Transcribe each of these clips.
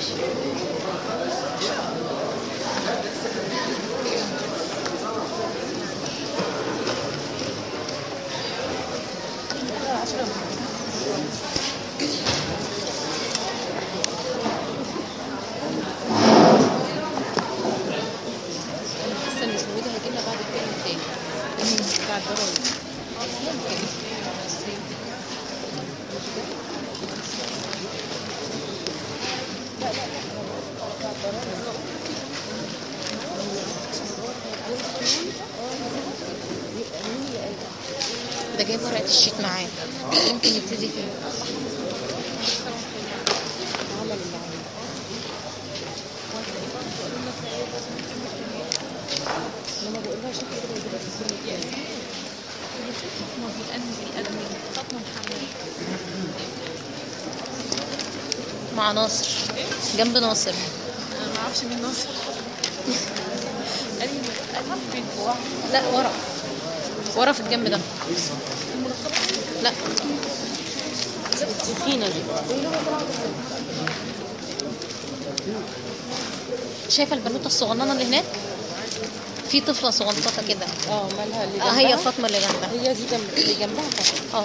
ده جايب ورقة الشيت معاه، يمكن يبتدي فيه. لما بقول لها شكل كده يجيبها في السنة مع ناصر جنب ناصر. انا ما اعرفش مين ناصر. لا ورا في الجنب ده. لا التخينه دي. شايفه البنوته الصغننه اللي هناك؟ في طفله صغنططه كده. مالها اللي جنبها؟ هي فاطمه اللي جنبها. هي دي اللي جنبها فاطمه.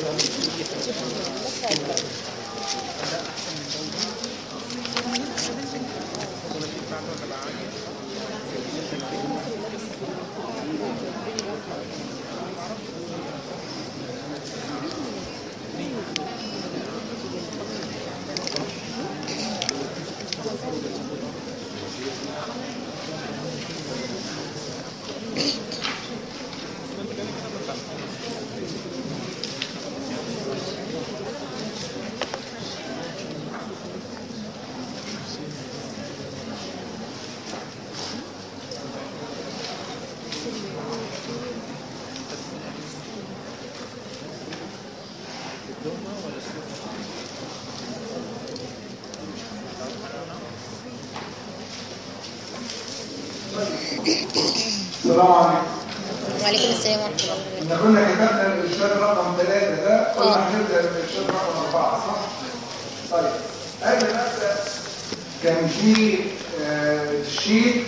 السلام عليكم. وعليكم السلام ورحمة الله وبركاته. احنا كنا كتبنا الارشاد رقم 3 ده، قلنا هنبدا بالارشاد رقم 4 صح؟ طيب قبل ما ابدا كان في شيت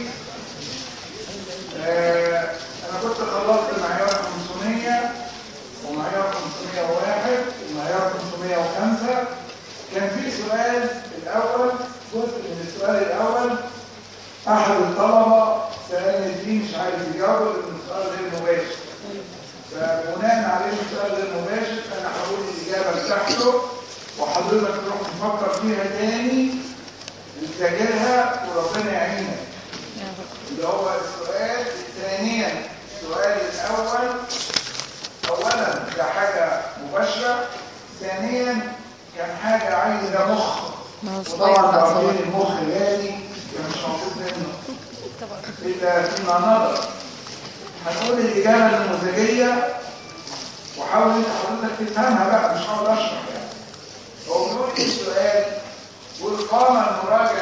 انا كنت خلصت معيار 500 ومعيار 501 ومعيار 505. كان في سؤال الاول، جزء من السؤال الاول احد الطلبه سألني فيه مش عارف يجاوب لأن السؤال غير مباشر. فبناء عليه السؤال غير مباشر أنا هقول الإجابة بتاعته وحضرتك تروح تفكر فيها تاني وتذاكرها وربنا يعينك. اللي هو السؤال ثانيا، السؤال الأول أولا ده حاجة مباشرة، ثانيا كان حاجة عايزة مخ، وطبعا عارفين المخ غالي مش موجود منه إلا فيما نظر. هنقول الإجابة النموذجية وحاول انت حضرتك تفهمها بقى، مش هقعد اشرح يعني. هو بيقول ايه السؤال؟ بيقول قام المراجع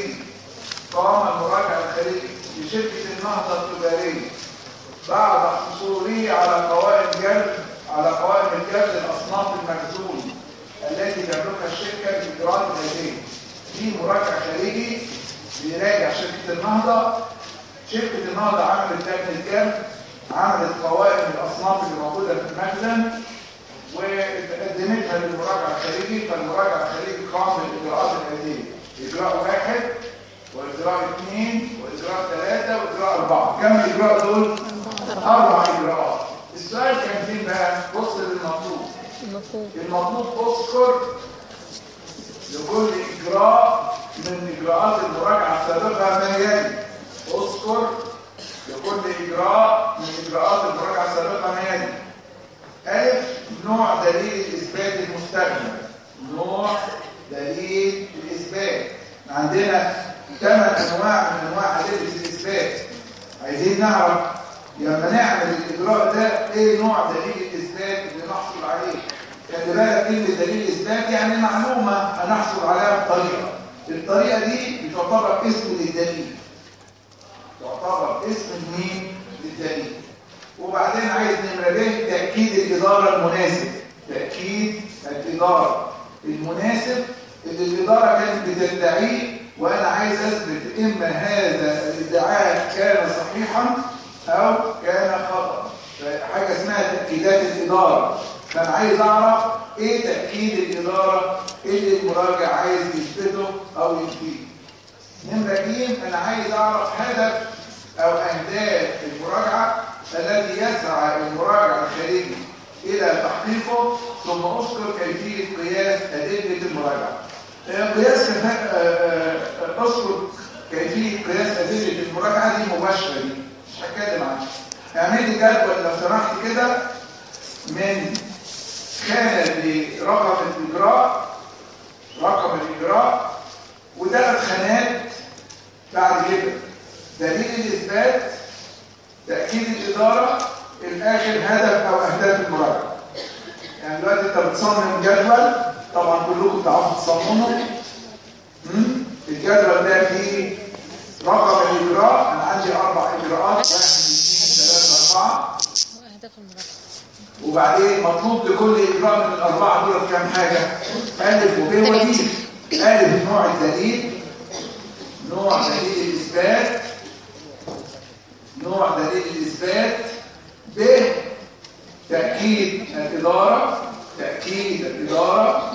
الخارجي لشركة النهضة التجارية بعد حصوله على قوائم الجلد الأصناف المخزون التي تملكها الشركة بإجراءات الآتية. في مراجع خارجي بيراجع شركة النهضة. شركة النهضة عملت لجنة جلد، عملت قوائم الأصناف اللي موجودة في المخزن وقدمتها للمراجع الخارجي. فالمراجع الخارجي قام بالإجراءات الآتية: إجراء 1 وإجراء 2 وإجراء 3 وإجراء 4. كم إجراء دول؟ 4 إجراءات. السؤال كان فين بقى؟ بص للمطلوب. المطلوب اذكر لكل إجراء من إجراءات المراجعة السابقة ما يلي. اذكر لكل إجراء من إجراءات المراجعة السابقة ما يلي: ألف، نوع دليل الإثبات المستخدم. نوع دليل الإثبات. عندنا 8 أنواع من أنواع أدلة الإثبات. عايزين نعرف لما نعمل الإجراء ده إيه نوع دليل الإثبات اللي نحصل عليه. خلي بالك كلمة دليل إثبات يعني معلومة هنحصل عليها بطريقة. الطريقة دي بتعتبر اسم للدليل. تعتبر اسم مين؟ للدليل. وبعدين عايز نمرة ب تأكيد الإدارة المناسب. تأكيد الإدارة المناسب اللي الإدارة كانت بتدعيه، وأنا عايز أثبت إما هذا الادعاء كان صحيحا أو كان خطأ. حاجة اسمها تأكيدات الإدارة. فأنا عايز أعرف إيه تأكيد الإدارة اللي المراجع عايز يثبته أو ينفيه. نمرة ج، أنا عايز أعرف هدف أو أهداف المراجعة التي يسعى المراجع الخارجي إلى تحقيقه، ثم أذكر كيفية قياس أدلة المراجعة. قياس أذكر كيفية قياس أدلة المراجعة دي مباشرة، دي مش هتكلم عنها. اعمل لي جدول لو سمحت كده من خانة لرقم الإجراء، رقم الإجراء، وثلاث خانات بعد كده: دليل الإثبات، تأكيد الإدارة، الآخر هدف أو أهداف المراجعة. يعني دلوقتي أنت بتصمم جدول، طبعا كلكم بتعرفوا تصمموا. الجدول ده فيه رقم الإجراء، أنا عندي 4 إجراءات، 1 2 3 4، أهداف المراجعة. وبعدين مطلوب لكل إجراء من ال4 دول كام حاجة؟ ألف وب وج. ألف نوع الدليل، نوع دليل الإثبات، نوع دليل الإثبات، ب تأكيد الإدارة، تأكيد الإدارة،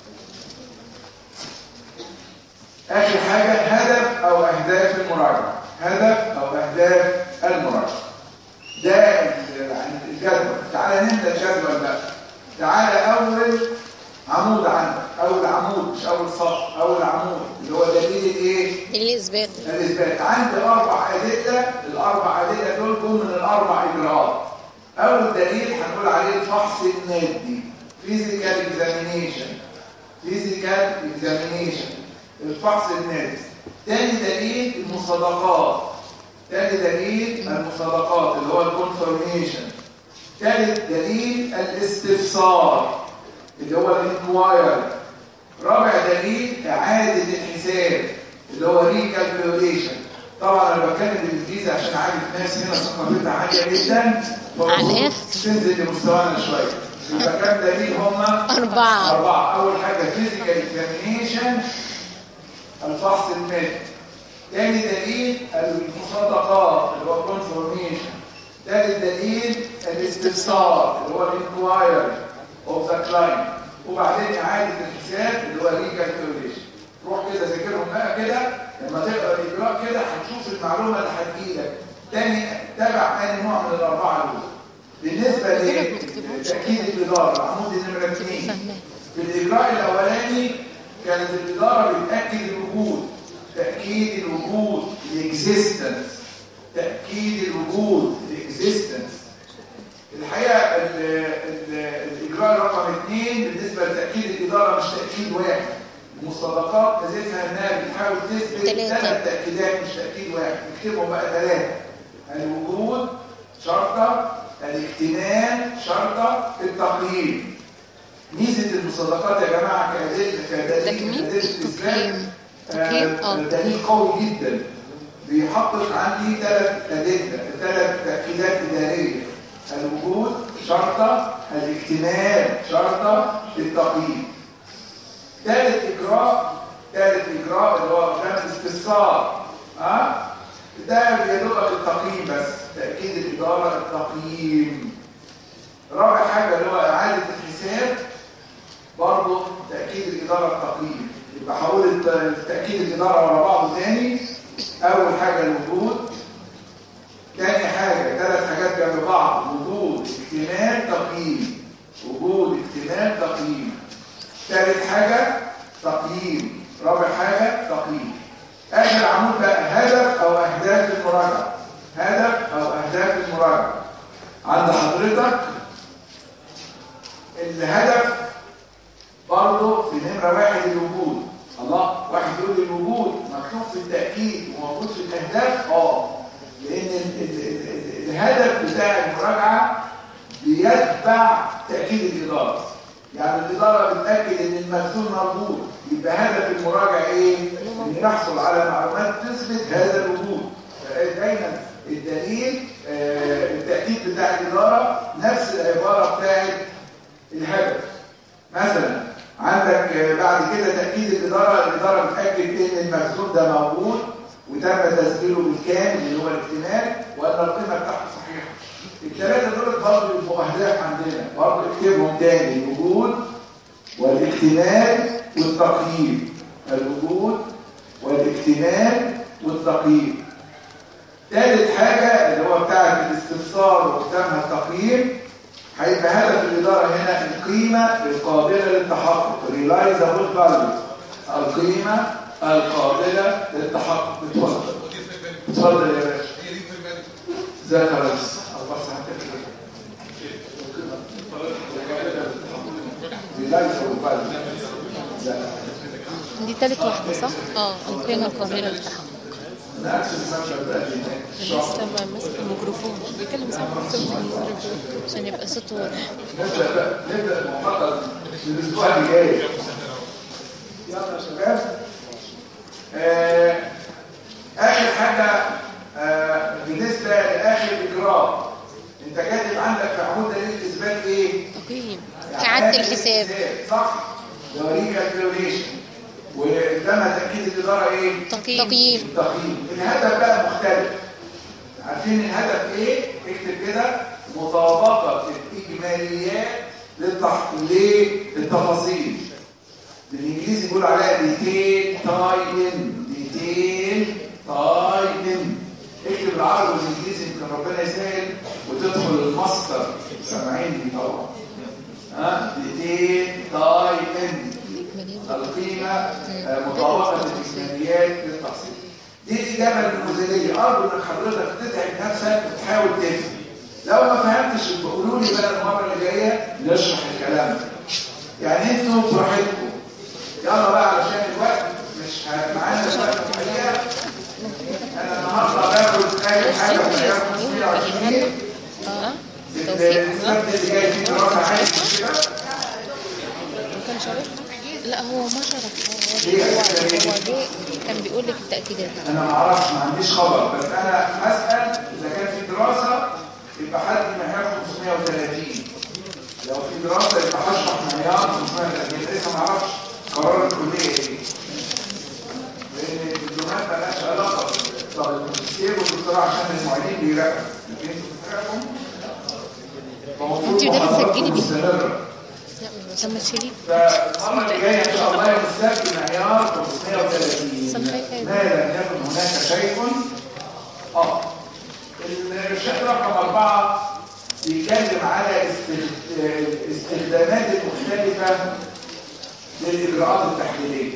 آخر حاجة هدف أو أهداف المراجعة، هدف أو أهداف المراجعة. ده الجدول. تعالى نبدأ الجدول بقى. تعالى أول عمود عندك، أول عمود مش أول صف، أول عمود اللي هو دليل الإيه؟ الإثبات. الإثبات. عندي 4 أدلة، ال4 أدلة دول جم من ال4 إجراءات. أول دليل هنقول عليه الفحص النادي، physical examination، physical examination، الفحص النادي. تاني دليل المصادقات، تاني دليل المصادقات اللي هو الكونفرميشن. ثالث دليل الاستفسار اللي هو الانكوايري. رابع دليل إعادة الحساب اللي هو ريكالكوليشن. طبعا انا بتكلم بالانجليزي عشان عارف ناس هنا ثقافتها عاليه جدا، تنزل لمستوانا شويه. يبقى كام دليل هم؟ 4. اول حاجه فيزيكال اكزامينيشن، الفحص المادي. ثاني دليل المصادقات اللي هو كونفورميشن. ثالث دليل الاستفسار اللي هو الانكوايري اوف ذا كلاينت. وبعدين اعاده الحساب اللي هو ريكالكوليشن. روح كده ذاكرهم بقى كده، لما تقرا الاجراء كده هتشوف المعلومه اللي هتجيلك. تاني تبع اي نوع من ال4 دول. بالنسبه لتاكيد الاداره العمود نمره 2، في الاجراء الاولاني كانت الاداره بتاكد الوجود، تاكيد الوجود، الاكزيستنس، تاكيد الوجود، الاكزيستنس. الحقيقه الاجراء رقم 2 بالنسبه لتاكيد الاداره مش تاكيد واحد. المصادقات لازمها انها بتحاول تثبت 3 تاكيدات مش تاكيد واحد. نكتبهم بقى 3: الوجود شرطه، الاكتمال شرطه، التقييم. ميزه المصادقات يا جماعه كدليل اثبات دليل قوي جدا، بيحقق عندي 3 تاكيدات اداريه: الوجود شرطه، الاكتمال شرطه، التقييم. ثالث اجراء اللي هو الاستفسار، ده بيدل التقييم بس، تاكيد الاداره، التقييم. رابع حاجه اللي هو اعاده الحساب، برضه تاكيد الاداره، التقييم. يبقى هقول تاكيد الاداره ورا بعضه تاني. اول حاجه الوجود، ثاني حاجه 3 حاجات جنب بعض: وجود، اكتمال، تقييم. وجود، اكتمال، تقييم. ثالث حاجة تقييم. رابع حاجة تقييم. آخر عمود بقى هدف أو أهداف المراجعة. هدف أو أهداف المراجعة عند حضرتك. الهدف برضه في نمرة 1 الوجود. الله، واحد يقول لي الوجود مكتوب في التأكيد وموجود في الأهداف. لأن الهدف بتاع المراجعة بيتبع تأكيد الإدارة. يعني الإدارة بتأكد إن المخزون موجود، يبقى هدف المراجع إيه؟ إن يحصل على معلومات تثبت هذا الوجود. دايما الدليل التأكيد بتاع الإدارة نفس العبارة بتاعت الهدف. مثلا عندك بعد كده تأكيد الإدارة بتأكد إن المخزون ده موجود وتم تسجيله بالكامل اللي هو الاكتمال وأن القيمة بتاعته صحيحة. الثلاثة دول برضه يبقوا أهداف عندنا، برضه اكتبهم تاني: الوجود والاكتمال والتقييم. الوجود والاكتمال والتقييم. ثالث حاجة اللي هو بتاعة الاستفسار وقدامها التقييم، هيبقى هدف الإدارة هنا القيمة القابلة للتحقق، realizable value، القيمة القابلة للتحقق. اتفضل يا باشا. ازيك يا ريس؟ realizable value. دي تالت واحدة صح؟ القيمة القابلة للتحقق. لسه ماسك الميكروفون بيتكلم سامع الميكروفون عشان يبقى صوته واضح. نبدأ المحاضرة الأسبوع اللي جاي. يلا يا شباب. آخر حاجة بالنسبة لآخر إجراء، أنت كاتب عندك في عمود دليل الإثبات إيه؟ تقييم. إعادة الحساب. صح؟ دوري كالكوليشن. وقدامها تأكيد الإدارة إيه؟ تقييم. الهدف بقى مختلف. عارفين الهدف إيه؟ اكتب كده: مطابقة الإجماليات للتفاصيل. بالإنجليزي بيقولوا عليها ديتيل تايم. اكتب العربي والإنجليزي يمكن ربنا يسهل وتدخل الماستر. سامعيني طبعا. ديتيل تايم، القيمة مطابقة الإجماليات للتحصيل. دي الإجابة النموذجية. أرجو إنك حضرتك تتعب نفسك وتحاول تفهم. لو ما فهمتش قولوا لي بقى المرة اللي جاية نشرح الكلام ده. يعني انتوا براحتكم. يلا بقى علشان الوقت مش معانا وقت الحقيقة. أنا النهارده باخد أي حاجة في حياة 520. السبت اللي جاي فيه دراسة عادي كده. كان شارك؟ لا هو ما شرح. هو جه كان بيقول لك التأكيدات. أنا ما أعرفش، ما عنديش خبر، بس أنا هسأل إذا كان في دراسة يبقى حد معيار 530. لو في دراسة يبقى هشرح معيار 530. لسه ما أعرفش قرار الكلية إيه. لأن الدبلومات ما لهاش علاقة بالماجستير والدكتوراه عشان المعيدين بيراقبوا، لكن أنتوا بتراقبوا. أنت ده بتسجلي بيه؟ لما تشيليه. فالمرة اللي جاية إن شاء الله يستخدم معيار 530. ما لم يكن هناك شيء. الإرشاد رقم 4 بيتكلم على الاستخدامات المختلفة للإجراءات التحليلية.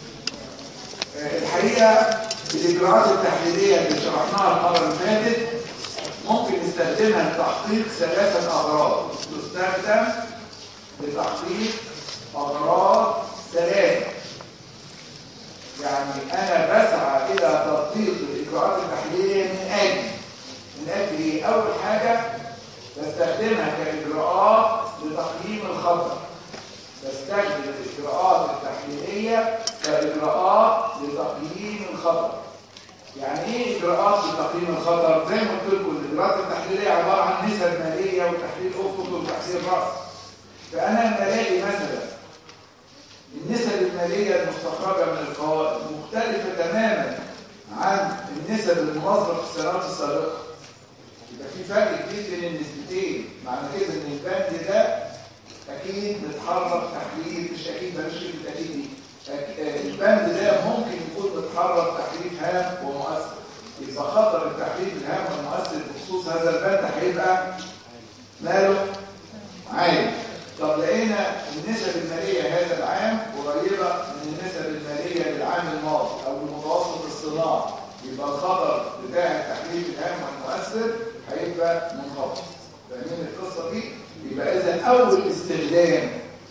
الحقيقة الإجراءات التحليلية اللي شرحناها المرة اللي فاتت ممكن نستخدمها لتحقيق 3 أغراض. تستخدم لتحقيق أغراض 3. يعني أنا بسعى إلى تطبيق الإجراءات التحليلية من أجل إيه؟ أول حاجة بستخدمها كإجراءات لتقييم الخطر. بستخدم الإجراءات التحليلية كإجراءات لتقييم الخطر. يعني إيه إجراءات لتقييم الخطر؟ زي ما قلت لكم الإجراءات التحليلية عبارة عن نسب مالية وتحليل أفق وتحليل رأس. فأنا لما ألاقي مثلا النسب المالية المستخرجة من القوائم مختلفة تماما عن النسب المنظمة في السنوات السابقة، يبقى في فرق كبير بين النسبتين. معنى كده ان البند ده اكيد بيتحرك تحليل، مش اكيد مالوش كلمه اكيد دي. البند ده ممكن يكون بيتحرك تحليل هام ومؤثر. يبقى خطر التحليل الهام والمؤثر بخصوص هذا البند هيبقى ماله عالي. طب لقينا النسب الماليه هذا العام قريبه من النسب الماليه للعام الماضي او المتوسط الصناعي، يبقى الخطر بتاع التحليل الهام والمؤثر هيبقى منخفض. فاهمين القصه دي؟ يبقى اذا اول استخدام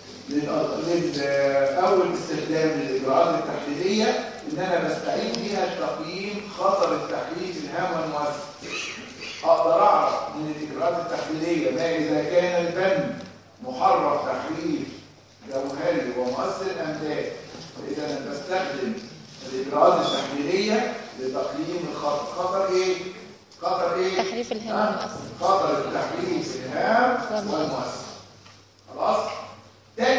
للاجراءات التحليليه ان انا بستعين بيها لتقييم خطر التحليل الهام والمؤثر. اقدر اعرف من الاجراءات التحليليه ما اذا كان البند محرك تحليل جوهري ومؤثر ام لا. فاذا انا بستخدم الاجراءات التحليليه لتقييم الخطر. خطر ايه؟ خطر ايه؟ تحريف الهام والمؤثر. خطر التحليل الهام والمؤثر. خلاص؟ تاني استخدام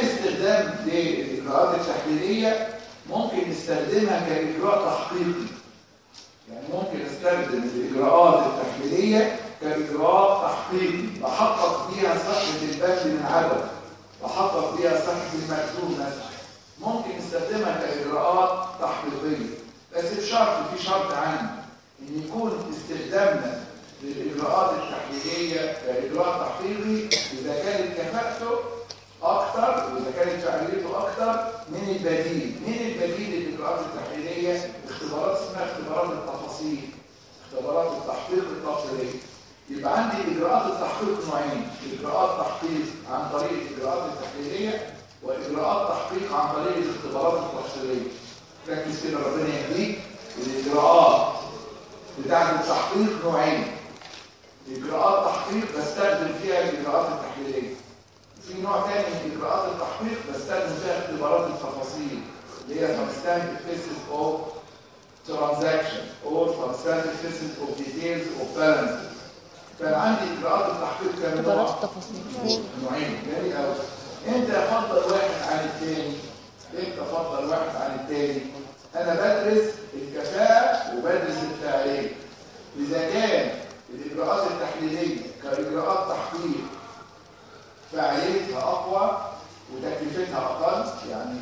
استخدام للاجراءات التحليليه ممكن نستخدمها كاجراء تحقيقي. يعني ممكن استخدم الاجراءات التحليليه كاجراء تحقيقي بحقق بيها صحه البند من عدم، بحقق بيها صحه المكتوب مثلا. ممكن نستخدمها كاجراءات تحقيقيه، بس بشرط، في شرط عام، ان يكون استخدامنا للاجراءات التحليليه كاجراء تحقيقي اذا كانت كفاءته اكثر واذا كانت فعاليته اكثر من البديل. من البديل للاجراءات التحليليه اختبارات اسمها اختبارات التفاصيل، اختبارات التحقيق التفصيليه. يبقى عندي اجراءات التحقيق نوعين: اجراءات تحقيق عن طريق الاجراءات التحليليه واجراءات تحقيق عن طريق الاختبارات التفصيليه. ركز كده ربنا يهديك. الاجراءات بتاعت التحقيق نوعين: اجراءات تحقيق بستخدم فيها الاجراءات التحليليه، في نوع ثاني من اجراءات التحقيق بستخدم فيها اختبارات التفاصيل اللي هي substantive pieces of transaction or substantive pieces of details of balances. فانا عندي اجراءات التحقيق كام نوع؟ اختبارات التفاصيل نوعين. جميل قوي. انت افضل واحد عن الثاني؟ انت افضل واحد عن الثاني؟ انا بدرس الكفاءه وبدرس الفاعليه. اذا كان الاجراءات التحليليه كاجراءات تحقيق فعاليتها اقوى وتكلفتها اقل، يعني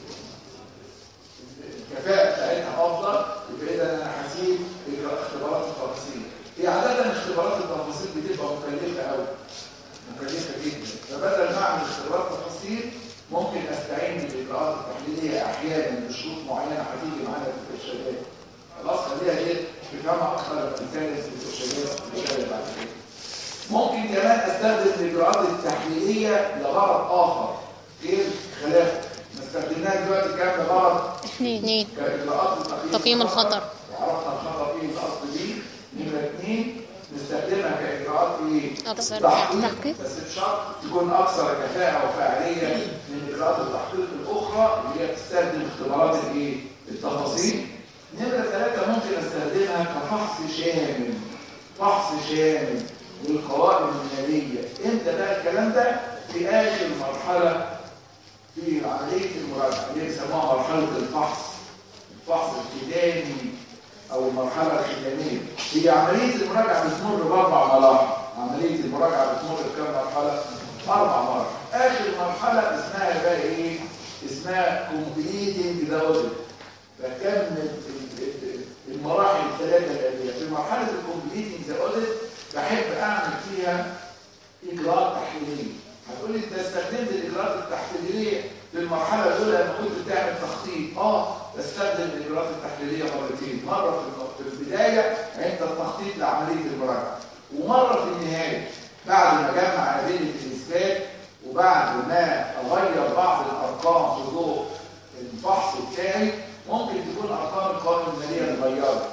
الكفاءه بتاعتها افضل، يبقى اذا انا هسيب اختبارات التفاصيل. هي عاده اختبارات التفاصيل بتبقى مكلفه قوي، مكلفه جدا، فبدل ما اعمل اختبارات تفاصيل ممكن استعين بالاجراءات التحليليه احيانا بشروط معينه هتيجي معانا في الارشادات. خلاص، خليها ايه تفهمها اكثر مثال في الارشادات بعد كده. ممكن كمان استخدم الاجراءات التحليليه لغرض اخر غير خلافه. استخدمناها دلوقتي كام لغرض؟ اثنين كاجراءات تقييم الخطر، وعرفنا الخطر ايه الاصل دي. نمره 2 نستخدمها كاجراءات ايه؟ اكثر تحقيق، بس بشرط تكون اكثر كفاءه وفاعليه من اجراءات التحقيق الاخرى اللي هي بتستخدم اختبارات الايه؟ التفاصيل. نمره 3 ممكن استخدمها كفحص شامل، فحص شامل للقوائم الماليه. امتى بقى الكلام ده؟ في اخر مرحله في عمليه المراجعه اللي بيسموها مرحله الفحص الختامي او المرحله الختاميه. هي عمليه المراجعه بتمر باربع مراحل. عمليه المراجعه بتمر بكام مرحله؟ 4 مراحل. اخر مرحله اسمها بقى ايه؟ اسمها completing the audit. بكمل المراحل الثلاثه الاليه. في مرحله completing the audit بحب اعمل فيها اجراءات تحليليه. هتقول لي انت استخدمت الاجراءات التحليليه في المرحله الاولى لما كنت بتعمل تخطيط. بستخدم الاجراءات التحليليه مرتين، مره في البدايه عند التخطيط لعمليه المراجعه، ومره في النهايه بعد ما اجمع ادله الاثبات وبعد ما اغير بعض الارقام في ضوء الفحص بتاعي. ممكن تكون ارقام القوائم الماليه اتغيرت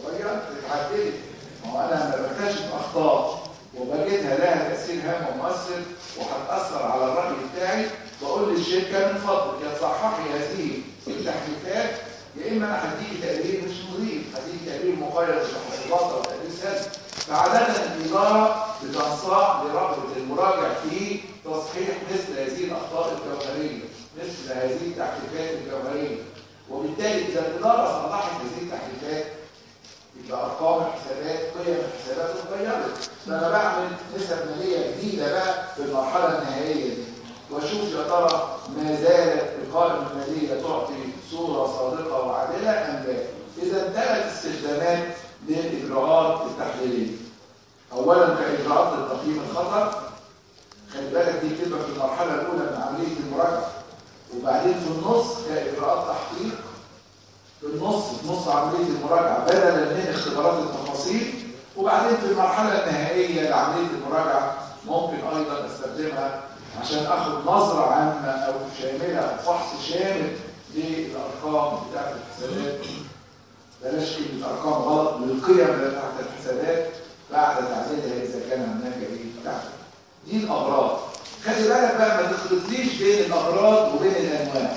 اتعدلت. ما هو انا لما بكتشف اخطاء وبجدها لها تاثير هام ومؤثر وهتاثر على الراي بتاعي، بقول للشركه من فضلك يا تصححي هذه التحديثات، يا اما انا هديكي تقرير مش نظيف، هديكي تقرير مقيد بالتحديثات او تقرير سلبي. فعاده الاداره بتنصاع لرغبه المراجع في تصحيح مثل هذه الاخطاء الجوهريه، مثل هذه التحديثات الجوهريه. وبالتالي اذا الاداره صلحت هذه التحديثات يبقى ارقام الحسابات، قيم الحسابات اتغيرت. فانا بعمل نسب ماليه جديده بقى في المرحله النهائيه دي، واشوف يا ترى ما زالت القائمه الماليه تعطي صوره صادقه وعادله ام لا. اذا 3 استخدامات للاجراءات التحليليه. اولا كاجراءات لتقييم الخطر، خلي بالك دي بتبقى في المرحله الاولى من عمليه المراجعه، وبعدين في النص كاجراءات تحقيق في نص عمليه المراجعه بدلا من اختبارات التفاصيل، وبعدين في المرحله النهائيه لعمليه المراجعه ممكن ايضا استخدمها عشان اخد نظره عامه او شامله او فحص شامل للارقام بتاعت الحسابات. بلاش كلمه ارقام غلط، للقيم بتاعت الحسابات بعد تعديلها اذا كان هناك ايه بتاعت. دي الاغراض. خلي بالك بقى ما تخلطليش بين الاغراض وبين الانواع.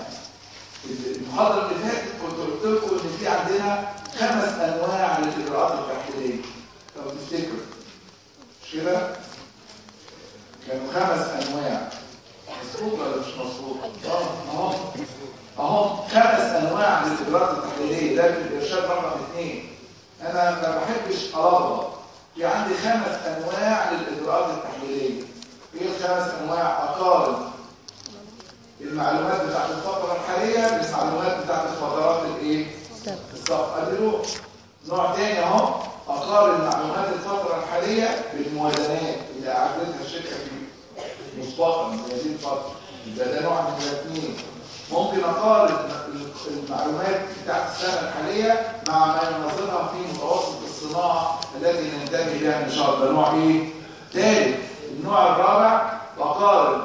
المحاضره اللي فاتت كنت قلت لكم ان في عندنا 5 انواع للاجراءات التحليليه لو تفتكروا، مش كده؟ كانوا 5 انواع مظبوط ولا مش مظبوط؟ اهو اهو 5 انواع للاجراءات التحليليه، ده في الارشاد رقم 2. انا ما بحبش الخبط. في عندي 5 انواع للاجراءات التحليليه. ايه ال5 انواع؟ اقارن المعلومات بتاعت الفتره الحاليه بالمعلومات بتاعت الفترات الايه؟ السابقه. ادي نوع تاني اهو، اقارن معلومات الفتره الحاليه بالموازنات اللي اعدتها الشركه في مسبقا من هذه الفتره. ده نوع من الاثنين. ممكن اقارن المعلومات بتاعت السنه الحاليه مع ما ينظرها في متوسط الصناعه التي ننتمي لها ان شاء الله. ده نوع ايه؟ ثالث. النوع الرابع بقارن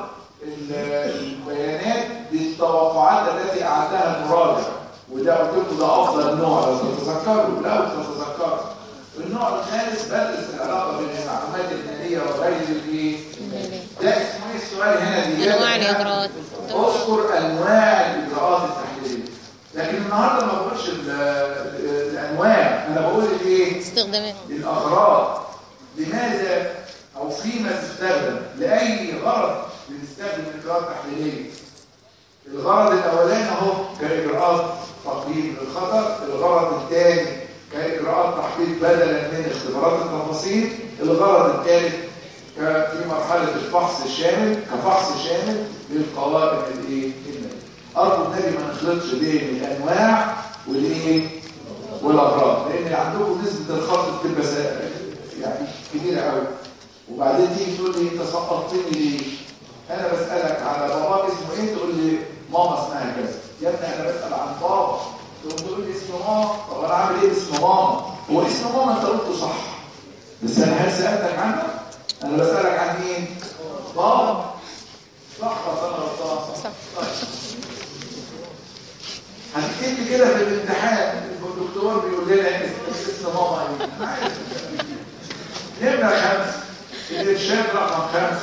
البيانات بالتوقعات التي اعدها المراجع، وده قلت لكم ده افضل نوع لو تتذكروا. لو تتذكروا النوع الخامس بدرس العلاقه بين المعلومات الماليه وغير الايه؟ ده اسمه ايه السؤال هنا؟ دي انواع الاجراءات. اذكر انواع الاجراءات التحليليه. لكن النهارده ما بقولش الانواع، انا بقول الايه؟ استخدامات، الاغراض. لماذا او فيما تستخدم؟ لاي غرض بنستخدم الاجراءات التحليليه؟ الغرض الاولاني اهو كاجراءات تقييم للخطر، الغرض الثاني كاجراءات تحقيق بدلا من اختبارات التفاصيل، الغرض الثالث في مرحله الفحص الشامل كفحص شامل للقوائم الايه؟ الماليه. ارجو النبي ما نخلطش بين الانواع والايه؟ والاغراض، لان عندكم نسبه الخلط بتبقى يعني كبيره قوي. وبعدين تيجي تقول لي انت سقطتني ليه؟ انا بسالك على باباك اسمه ايه؟ تقول لي ماما اسمها كذا. يا ابني انا بسال عن بابا تقول لي اسم ماما. طب انا عامل ايه باسم ماما؟ هو اسم ماما انت قلته صح، بس انا هل سالتك عنه؟ انا بسالك عن مين؟ بابا. صح ولا انا غلطان؟ صح. طيب هتكتب لي كده في الامتحان الدكتور بيقول لنا اسم ماما ايه؟ نمرة 5 الارشاد رقم 5.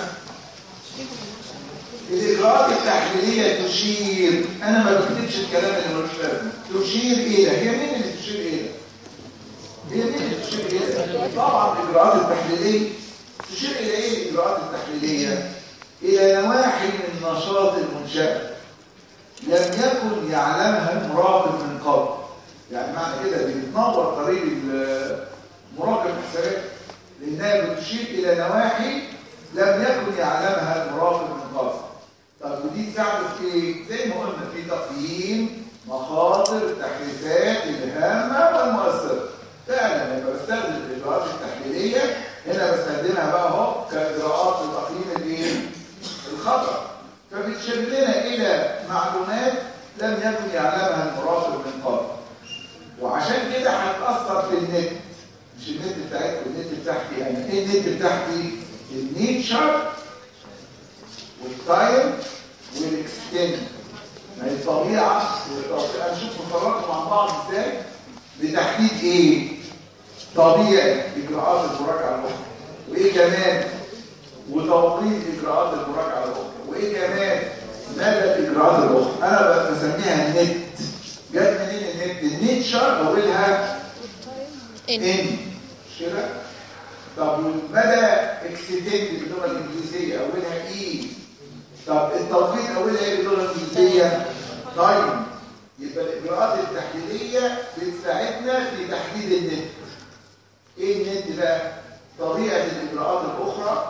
الاجراءات التحليليه تشير، انا ما بكتبش الكلام اللي ملوش لازمه. تشير الى، هي مين اللي تشير الى؟ هي مين اللي تشير الى؟ طبعا الاجراءات التحليليه تشير الى ايه؟ الاجراءات التحليليه الى نواحي من نشاط المنشاه لم يكن يعلمها المراقب من قبل. يعني معنى كده بتنور طريق مراقب الحسابات لانها بتشير الى نواحي لم يكن يعلمها المراقب من قبل. طب ودي تساعده في ايه؟ زي ما قلنا في تقييم مخاطر التحريفات الهامه والمؤثره. فعلا لما بستخدم الاجراءات التحليليه هنا بستخدمها بقى اهو كاجراءات لتقييم الايه؟ الخطر. فبتشير لنا الى معلومات لم يكن يعلمها المراقب من قبل. وعشان كده هتاثر في النت، مش النت بتاعتكم، النت بتاعتي. يعني ايه النت بتاعتي؟ النيتشر والتايم والاكستنت. ما هي الطبيعه والتوقيت. هنشوف نفرقهم مع بعض ازاي بتحديد ايه؟ طبيعه اجراءات المراجعه الاخرى، وايه كمان؟ وتوقيت اجراءات المراجعه الاخرى، وايه كمان؟ مدى الاجراءات الاخرى. انا بسميها النت. جت منين النت؟ النيتشر اولها ان، مش كده؟ طب والمدى اكستنت باللغه الانجليزيه اولها اي. طب التوقيت اولها ايه باللغه الانجليزيه؟ تايم. يبقى الاجراءات التحليليه بتساعدنا في تحديد النت. ايه النت بقى؟ طبيعه الاجراءات الاخرى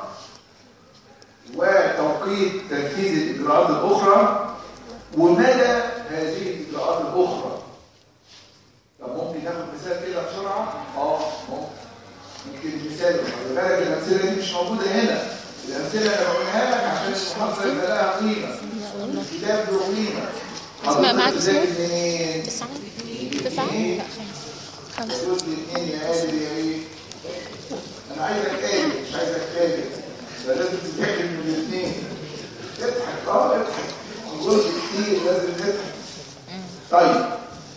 وتوقيت تنفيذ الاجراءات الاخرى ومدى هذه الاجراءات الاخرى. طب ممكن ناخد مثال كده بسرعه؟ ممكن مثال. خلي بالك الامثله دي مش موجوده هنا. الامثله انا بقولها لك عشان المحاضره يبقى لها قيمه، الكتاب له قيمه. اسمع معاك اسمه منين؟ 9 لا 5 قلت 2 يا قالب يا ايه؟ انا عايزك قالب مش عايزك قالب. فلازم تذاكر من الاثنين. اضحك اضحك. قلت كتير لازم تضحك. طيب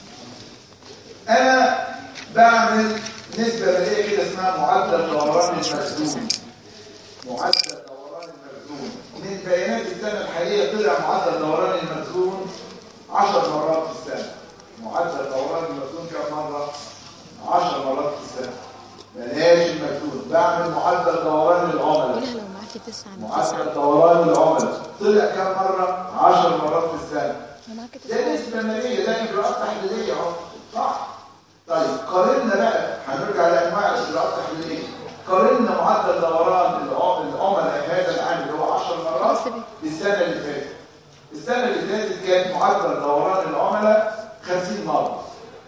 انا بعمل نسبة مالية كده اسمها معدل دوران المخزون. معدل دوران المخزون من بيانات السنة الحالية طلع معدل دوران المخزون 10 مرات في السنة. معدل دوران المخزون كم مرة؟ 10 مرات في السنة. بلاش المخزون. بعمل معدل دوران العملاء. قولها لو معاك معدل دوران العملاء طلع كام مرة؟ 10 مرات في السنة. ده نسبة مالية، ده إجراءات تحليلية أهو، صح؟ طيب قارنا بقى، هنرجع لأنواع الإجراءات التحليلية. قارنا معدل دوران العملاء هذا العام اللي هو 10 مرات بالسنة اللي فاتت. السنة اللي فاتت كان معدل دوران العملاء 50 مرة.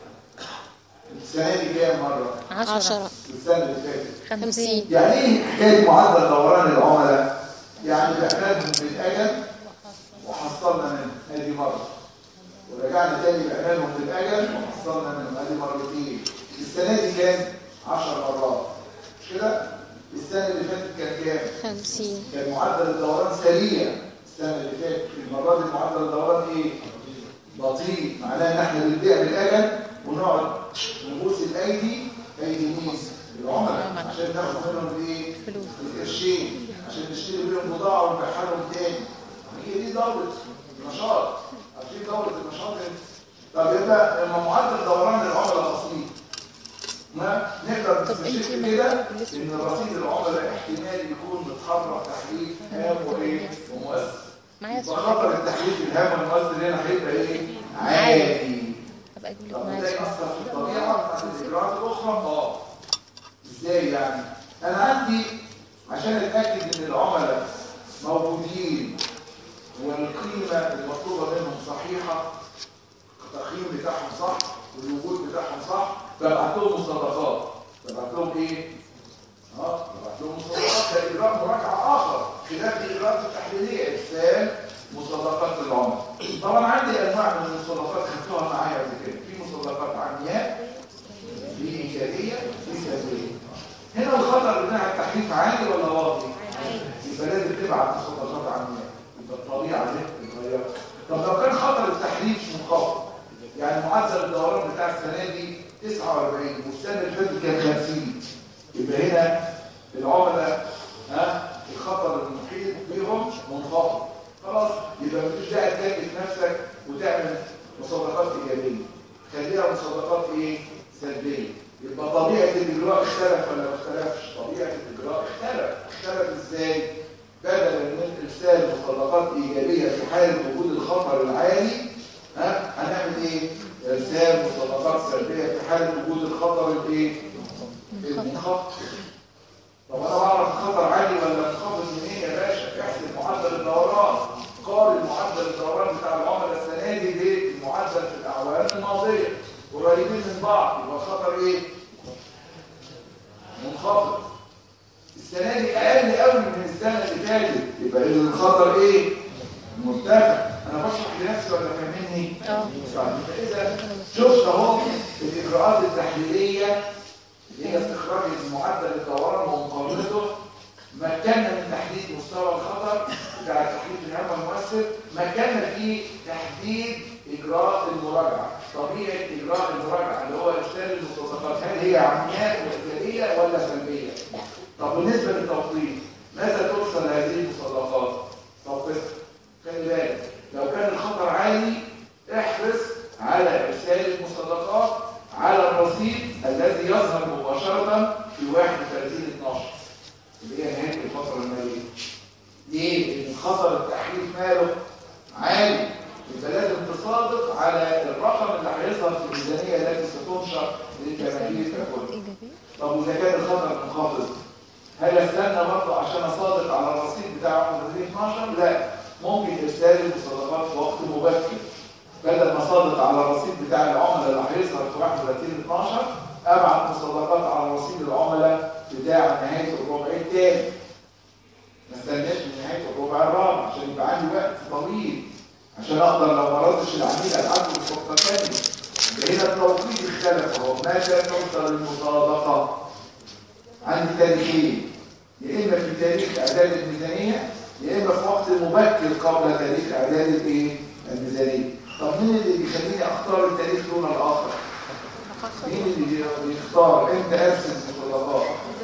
السنة دي كام مرة؟ 10. السنة اللي فاتت 50. يعني ايه حكاية معدل دوران العملاء؟ يعني بعناهم بالأجل وحصلنا منهم، هذه مرة. ورجعنا تاني بعناهم بالأجل وحصلنا منهم، هذه مرتين. السنة دي كان 10 مرات، مش كده؟ السنة اللي فاتت كان كام؟ 50. كان معدل الدوران سريع السنة اللي فاتت. المرة دي معدل الدوران ايه؟ بطيء، معناه ان احنا بنبيع بالأجل ونقعد نبوس الايدي ميز العملاء عشان ناخد منهم ايه؟ فلوس، القرشين عشان نشتري بيهم بضاعه ونبيعها لهم تاني. هي دي دوره نشاط، عارفين دوره النشاط ايه؟ طب يبقى لما معدل دوران العملاء بسيط ما نقدر نستشف كده ان رصيد العملاء احتمال يكون متحرك تحريك هام وايه؟ ومؤثر. فخطر التحريك الهام والمؤثر هنا هيبقى ايه؟ عالي. طب اجيب لك طب معايا ازاي اثر في الطبيعه عن الاجراءات الاخرى؟ ازاي يعني؟ انا عندي عشان اتاكد ان العملاء موجودين والقيمه المطلوبه منهم صحيحه، التقييم بتاعهم صح والوجود بتاعهم صح، ببعت لهم مصادقات. ببعت لهم ايه؟ ببعت لهم مصادقات. ده اجراء مراجعه اخر خلاف الاجراءات التحليليه، ارسال مصادقات للعملاء. طبعا عندي انواع من المصادقات خدتوها معايا قبل كده. في مصادقات عمياء، في ايجابيه، في سلبيه. هنا الخطر بتاع التحريف عالي ولا واطي؟ يبقى لازم تبعت مصادقات عمياء، يبقى الطبيعه دي تتغير. طب لو كان خطر التحريف منخفض، يعني معدل الدوران بتاع السنه دي 49 والسنه اللي فاتت كان 50، يبقى هنا العملاء الخطر المحيط بيهم منخفض. خلاص يبقى مفيش داعي تكلف نفسك وتعمل مصادقات ايجابيه، خليها مصادقات ايه؟ سلبيه. يبقى طبيعه الاجراء اختلف ولا ما اختلفش؟ طبيعه الاجراء اختلف ازاي؟ بدلا من ارسال مصادقات ايجابيه في حاله وجود الخطر العالي، هنعمل ايه؟ ارسال مصادقات سلبيه في حاله وجود الخطر الايه؟ المنخفض. طب انا بعرف الخطر عالي ولا منخفض منين يا باشا؟ احسب معدل الدوران، قارن معدل الدوران بتاع العملاء السنه دي بالمعدل في الاعوام الماضيه، قريبين من بعض، يبقى الخطر ايه؟ منخفض. السنه دي اقل قوي من السنه اللي فاتت، يبقى اذا الخطر ايه؟ مرتفع. انا بشرح لنفسي ولا فاهمني؟ اذا شفت اهو الاجراءات التحليليه اللي هي استخراج معدل الدوران ومقارنته، مكننا من تحديد مستوى الخطر بتاع التحليل الهام والمؤثر، مكننا في تحديد اجراء المراجعه. طبيعه اجراء المراجعه اللي هو ارسال المستوصفات، هل هي عمياء وايجابيه ولا سلبيه؟ طب بالنسبه للتوقيت، ماذا ترسل هذه المصادقات؟ توقيت. خلي بالك لو كان الخطر عالي احرص على ارسال المصادقات على الرصيد الذي يظهر مباشره في 31/12 اللي هي نهايه الفتره الماليه. ليه؟ لان خطر التحريف ماله عالي، يبقى لازم تصادق على الرقم اللي هيظهر في الميزانيه التي ستنشر للجماهير ككل. طب واذا كان الخطر منخفض، هل استنى برضه عشان اصادق على الرصيد بتاع 31/12؟ لا، ممكن ارسال المصادقات في وقت مبكر. بدل ما اصادق على الرصيد بتاع العملاء اللي هيظهر في 31/12، ابعت مصادقات على رصيد العملاء بتاع نهايه الربع الثاني. ما استناش لنهايه الربع الرابع عشان يبقى عندي وقت طويل عشان اقدر لو ما ردش العميل ابعته للصفقه الثانيه. هنا التوقيت اختلف اهو. متى تنشر المصادقه؟ عندي تاريخين، يا اما في تاريخ اعداد الميزانيه يا اما في وقت مبكر قبل تاريخ اعداد الايه؟ الميزانيه. طب مين اللي بيخليني اختار التاريخ دون الاخر؟ مين اللي بيختار امتى ارسل المصادقات؟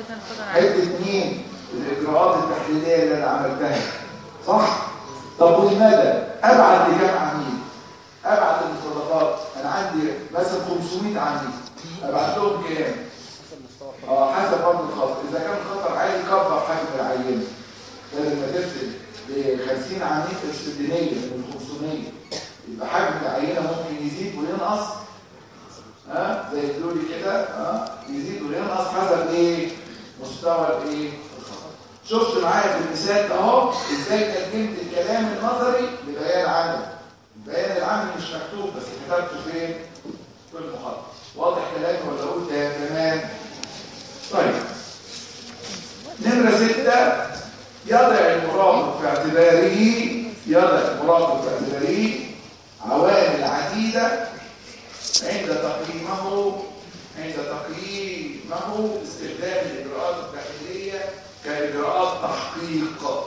حته مين؟ الاجراءات التحليليه اللي انا عملتها، صح؟ طب والمدى؟ ابعت لكام عميل؟ ابعت المصادقات، انا عندي مثلا 500 عميل، ابعت لهم كام؟ حسب برضه الخطر. اذا كان الخطر عالي كبر حجم العينه، لازم ترسل ل 50 عميل استبداليه من 500 يبقى حجم العينه ممكن يزيد وينقص. زي الدوري كده يزيد وينقص حسب ايه؟ مستوى الايه؟ شفت معايا في المثال ده اهو ازاي ترجمت الكلام النظري لبيان عملي. البيان العملي مش مكتوب بس كتبته فين؟ في المحاضره. واضح كلامي ولا اقول تمام؟ طيب نمرة 6 يضع المراقب في اعتباره عوامل عديدة عند تقييمه استخدام الإجراءات الداخلية كإجراءات تحقيق.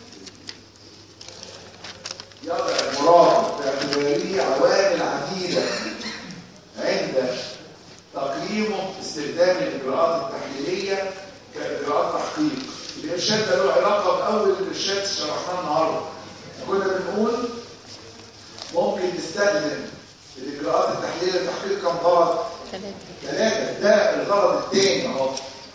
يضع المراقب في اعتباره عوامل عديدة عند تقييمه استخدام الإجراءات التحليلية كإجراءات تحقيق. الإرشاد ده له علاقة بأول الإرشاد شرحناه النهارده. كنا بنقول ممكن نستخدم الإجراءات التحليلية لتحقيق كم غرض؟ 3. ده الغرض الثاني اهو.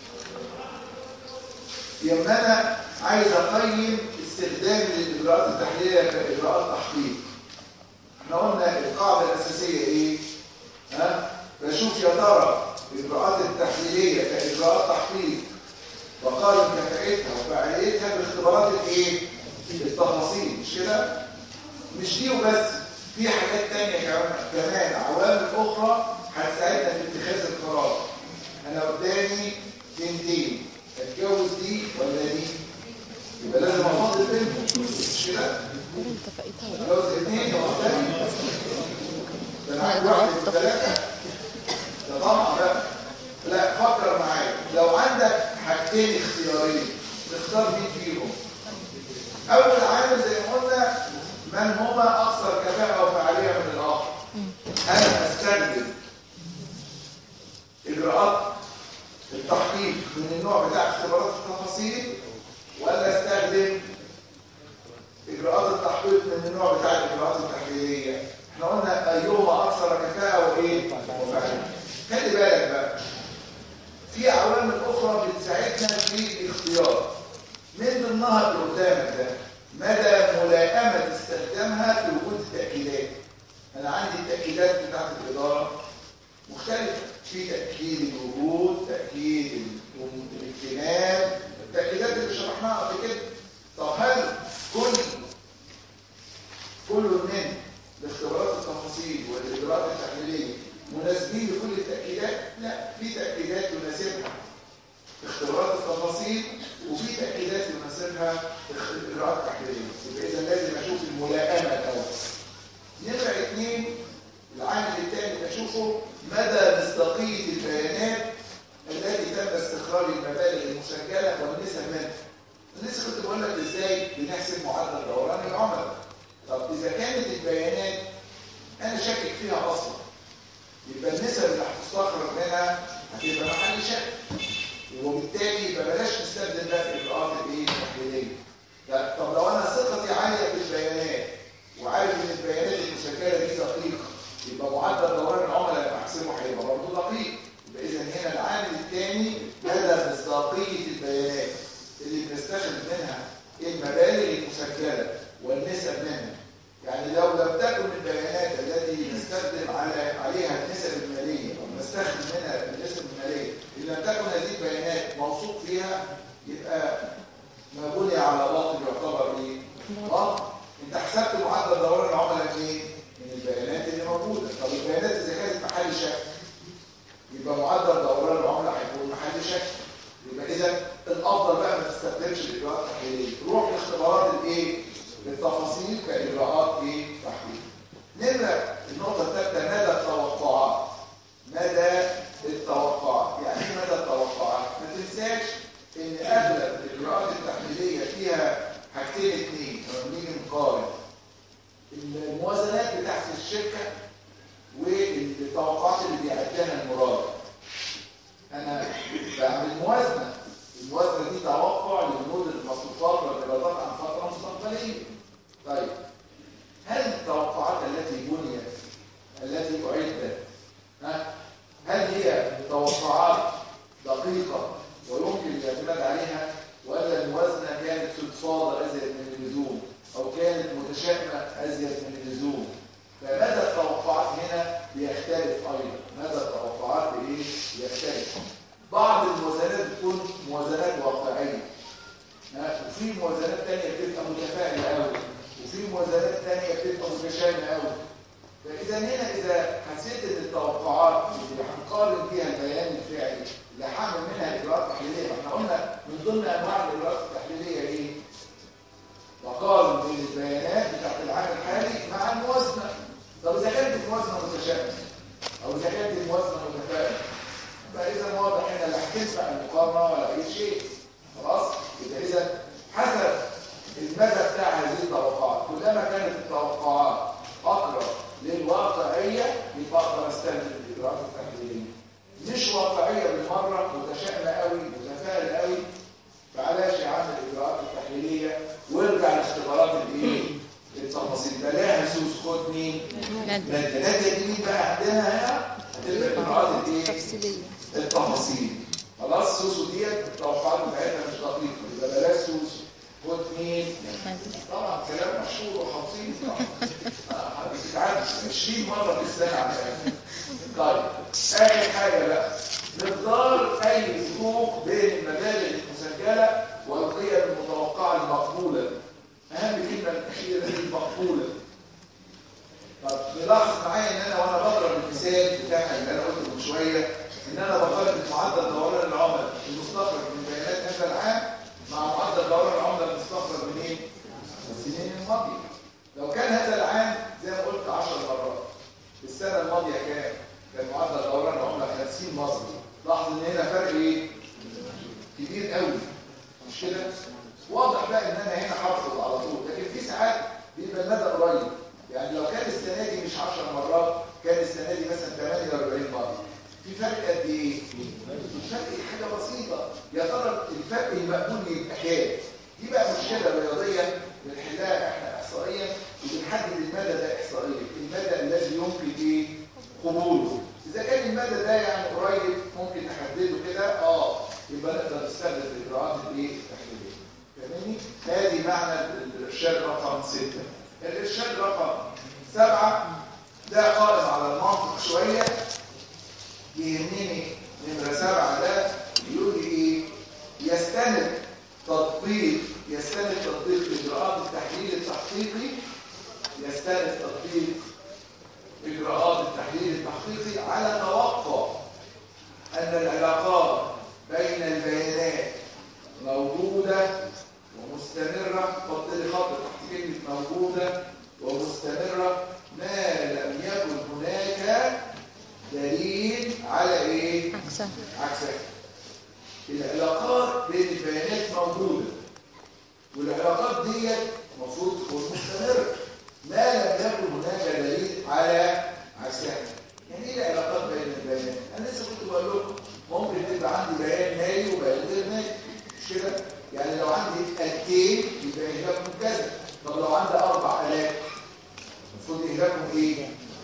يبقى أنا عايز أقيم استخدام الإجراءات التحليلية كإجراءات تحقيق. احنا قلنا القاعدة الأساسية إيه؟ بشوف يا ترى الإجراءات التحليلية كإجراءات تحقيق بقارن كفاءتها وفعاليتها باختبارات الايه؟ التفاصيل. مش كده؟ مش دي وبس، في حاجات تانية كمان عوامل أخرى هتساعدنا في اتخاذ القرار. أنا قدامي بنتين، أتجوز دي ولا دي؟ يبقى لازم أفضل بينهم. مش كده؟ أتجوز 2 ولا 3؟ ده أنا عايز 1 و 3. ده طمع بقى. لا فكر معايا، لو عندك حاجتين اختيارين تختار مين فيهم؟ أول عامل زي ما قلنا من هما أكثر كفاءة وفعالية من الآخر. أنا أستخدم إجراءات التحقيق من النوع بتاع اختبارات التفاصيل ولا أستخدم إجراءات التحقيق من النوع بتاع الإجراءات التحليلية؟ احنا قلنا أيهما أكثر كفاءة وإيه؟ وفعالية. خلي بالك بقى في عوامل أخرى بتساعدنا في الاختيار. من ضمنها اللي قدامك ده مدى ملائمة استخدامها في وجود التأكيدات. أنا عندي التأكيدات بتاعت الإدارة مختلفة، في تأكيد الوجود، تأكيد الاهتمام، التأكيدات اللي شرحناها قبل كده. طب هل كل من الاختبارات التفاصيل والإجراءات التحليلية مناسبين لكل التأكيدات؟ لا، في تأكيدات يناسبها اختبارات التفاصيل وفي تأكيدات يناسبها إجراءات تحليلية. يبقى إذا لازم أشوف الملائمة الأول. نمرة 2 العامل الثاني بشوفه مدى مصداقية البيانات التي تم استخراج المبالغ المسجلة والنسب منها. أنا لسه كنت بقول لك إزاي بنحسب معدل دوران العملاء. طب إذا كانت البيانات أنا شاكك فيها أصلا يبقى النسب اللي هتستخرج منها هتبقى محل شك، وبالتالي يبقى بلاش نستخدم بقى في الاجراءات الايه التحليليه. طب لو انا ثقتي عاليه بالبيانات وعارف ان البيانات المسجله دي دقيقه يبقى معدل دوران العملاء اللي بحسبه هيبقى برضه دقيق. يبقى اذا هنا العامل الثاني مدى مصداقيه البيانات اللي بنستخرج منها المبالغ المسجله والنسب منها. يعني لو لم تكن البيانات التي نستخدم عليها النسب الماليه او نستخدم منها النسب الماليه ان لم تكن هذه البيانات موثوق فيها يبقى ما بني على باطل يعتبر ايه؟ باطل. انت حسبت معدل دوران العملاء منين؟ من البيانات اللي موجوده. طب البيانات اذا كانت محل شك يبقى معدل دوران العملاء هيكون محل شك. يبقى اذا الافضل بقى ما تستخدمش الاجراءات التحليليه، روح لاختبارات الايه؟ التفاصيل كإجراءات ايه؟ تحليل. نمرة النقطة الثالثة مدى التوقعات. مدى التوقعات، يعني ايه مدى التوقعات؟ ما تنساش ان اغلب الاجراءات التحليلية فيها حاجتين 2 لما نيجي نقارن الموازنات بتاعت الشركة والتوقعات اللي بيعدها المراجع. انا بعمل موازنة، الموازنة دي توقع لبنود المصروفات والإيرادات عن فترة مستقبلية. طيب هل التوقعات التي أعدت هل هي توقعات دقيقة ويمكن الاعتماد عليها ولا الموازنة كانت صدفة تانية بتبقى متفائلة قوي، وفي موازنات تانية بتبقى متشائمة قوي. فإذا هنا إذا حسيت إن التوقعات اللي هنقارن بيها البيان الفعلي اللي هعمل منها إجراءات تحليلية، احنا قلنا من ضمن أنواع الإجراءات التحليلية إيه؟ بقارن بين البيانات بتاعت العام الحالي مع الموازنة. طب إذا كانت الموازنة متشابهة أو إذا كانت الموازنة متفائلة، فإذا واضح هنا لا هتنفع المقارنة ولا أي شيء. خلاص؟ يبقى إذا حسب المدى بتاع هذه التوقعات، كلما كانت التوقعات أقرب للواقعية يبقى أقدر أستخدم الإجراءات التحليلية. مش واقعية بالمرة، متشائمة قوي، متفائل قوي، فعلاش أعمل الإجراءات التحليلية وارجع لاختبارات الإيه؟ التفاصيل. بلاها سوس، خد مين؟ نادية دي مين بقى عندنا هنا؟ هتبقى الإجراءات الإيه؟ التفاصيل. خلاص سوسو ديت التوقعات بتاعتها مش دقيقة، يبقى بلاش سوسو، خد مين؟ طبعا كلام مشهور وحافظين طبعا. بتتعدي 20 مرة في السنة على الأقل. طيب آخر حاجة بقى، مقدار أي فروق بين المبالغ المسجلة والقيم المتوقعة المقبولة. أهم كلمة الأخيرة دي المقبولة. طب نلاحظ معايا إن أنا وأنا بضرب المثال بتاعي اللي أنا قلته من شوية، إن أنا بقارن معدل دوران العملاء المستخرج من بيانات هذا العام مع معدل دوران العملاء المستخرج من إيه؟ السنين الماضية. لو كان هذا العام زي ما قلت 10 مرات، السنة الماضية كان معدل دوران العملاء 50 مصري. لاحظ إن هنا فرق إيه؟ كبير قوي، مش كده؟ واضح بقى إن أنا هنا حافظه على طول، لكن في ساعات بيبقى المدى قريب. يعني لو كان السنة دي مش 10 مرات، كان السنة دي مثلا 48 مرة. في فرق قد ايه؟ الفرق حاجة بسيطة. يا ترى الفرق المقبول يبقى كام؟ دي بقى مشكلة رياضية بنحلها احنا احصائيا، وبنحدد المدى ده احصائيا، المدى الذي يمكن ايه؟ قبوله. إذا كان المدى ده يعني قريب ممكن نحدده كده يبقى نقدر نستخدم الاجراءات الايه؟ التحليلية. فاهمني؟ هذه معنى الارشاد رقم 6. الارشاد رقم 7 ده قائم على المنطق شوية. يهمني نمرة 7 ده يقول لي ايه؟ يستند تطبيق اجراءات التحليل التحقيقي، يستند تطبيق اجراءات التحليل التحقيقي على توقع ان العلاقات بين البيانات موجودة ومستمرة. حط لي خط تحت كلمة موجودة ومستمرة ما لم يكن هناك دليل على ايه؟ عكسها. العلاقات بين البيانات موجودة، والعلاقات دي المفروض تكون مستمرة ما لم يكن هناك دليل على عكسها. يعني ايه العلاقات بين البيانات؟ انا لسه كنت بقول لكم ممكن تبقى عندي بيان مالي وبيان غير مالي، مش كده؟ يعني لو عندي 2000 يبقى اهلاكهم كذا. طب لو عندي 4000 المفروض اهلاكهم ايه؟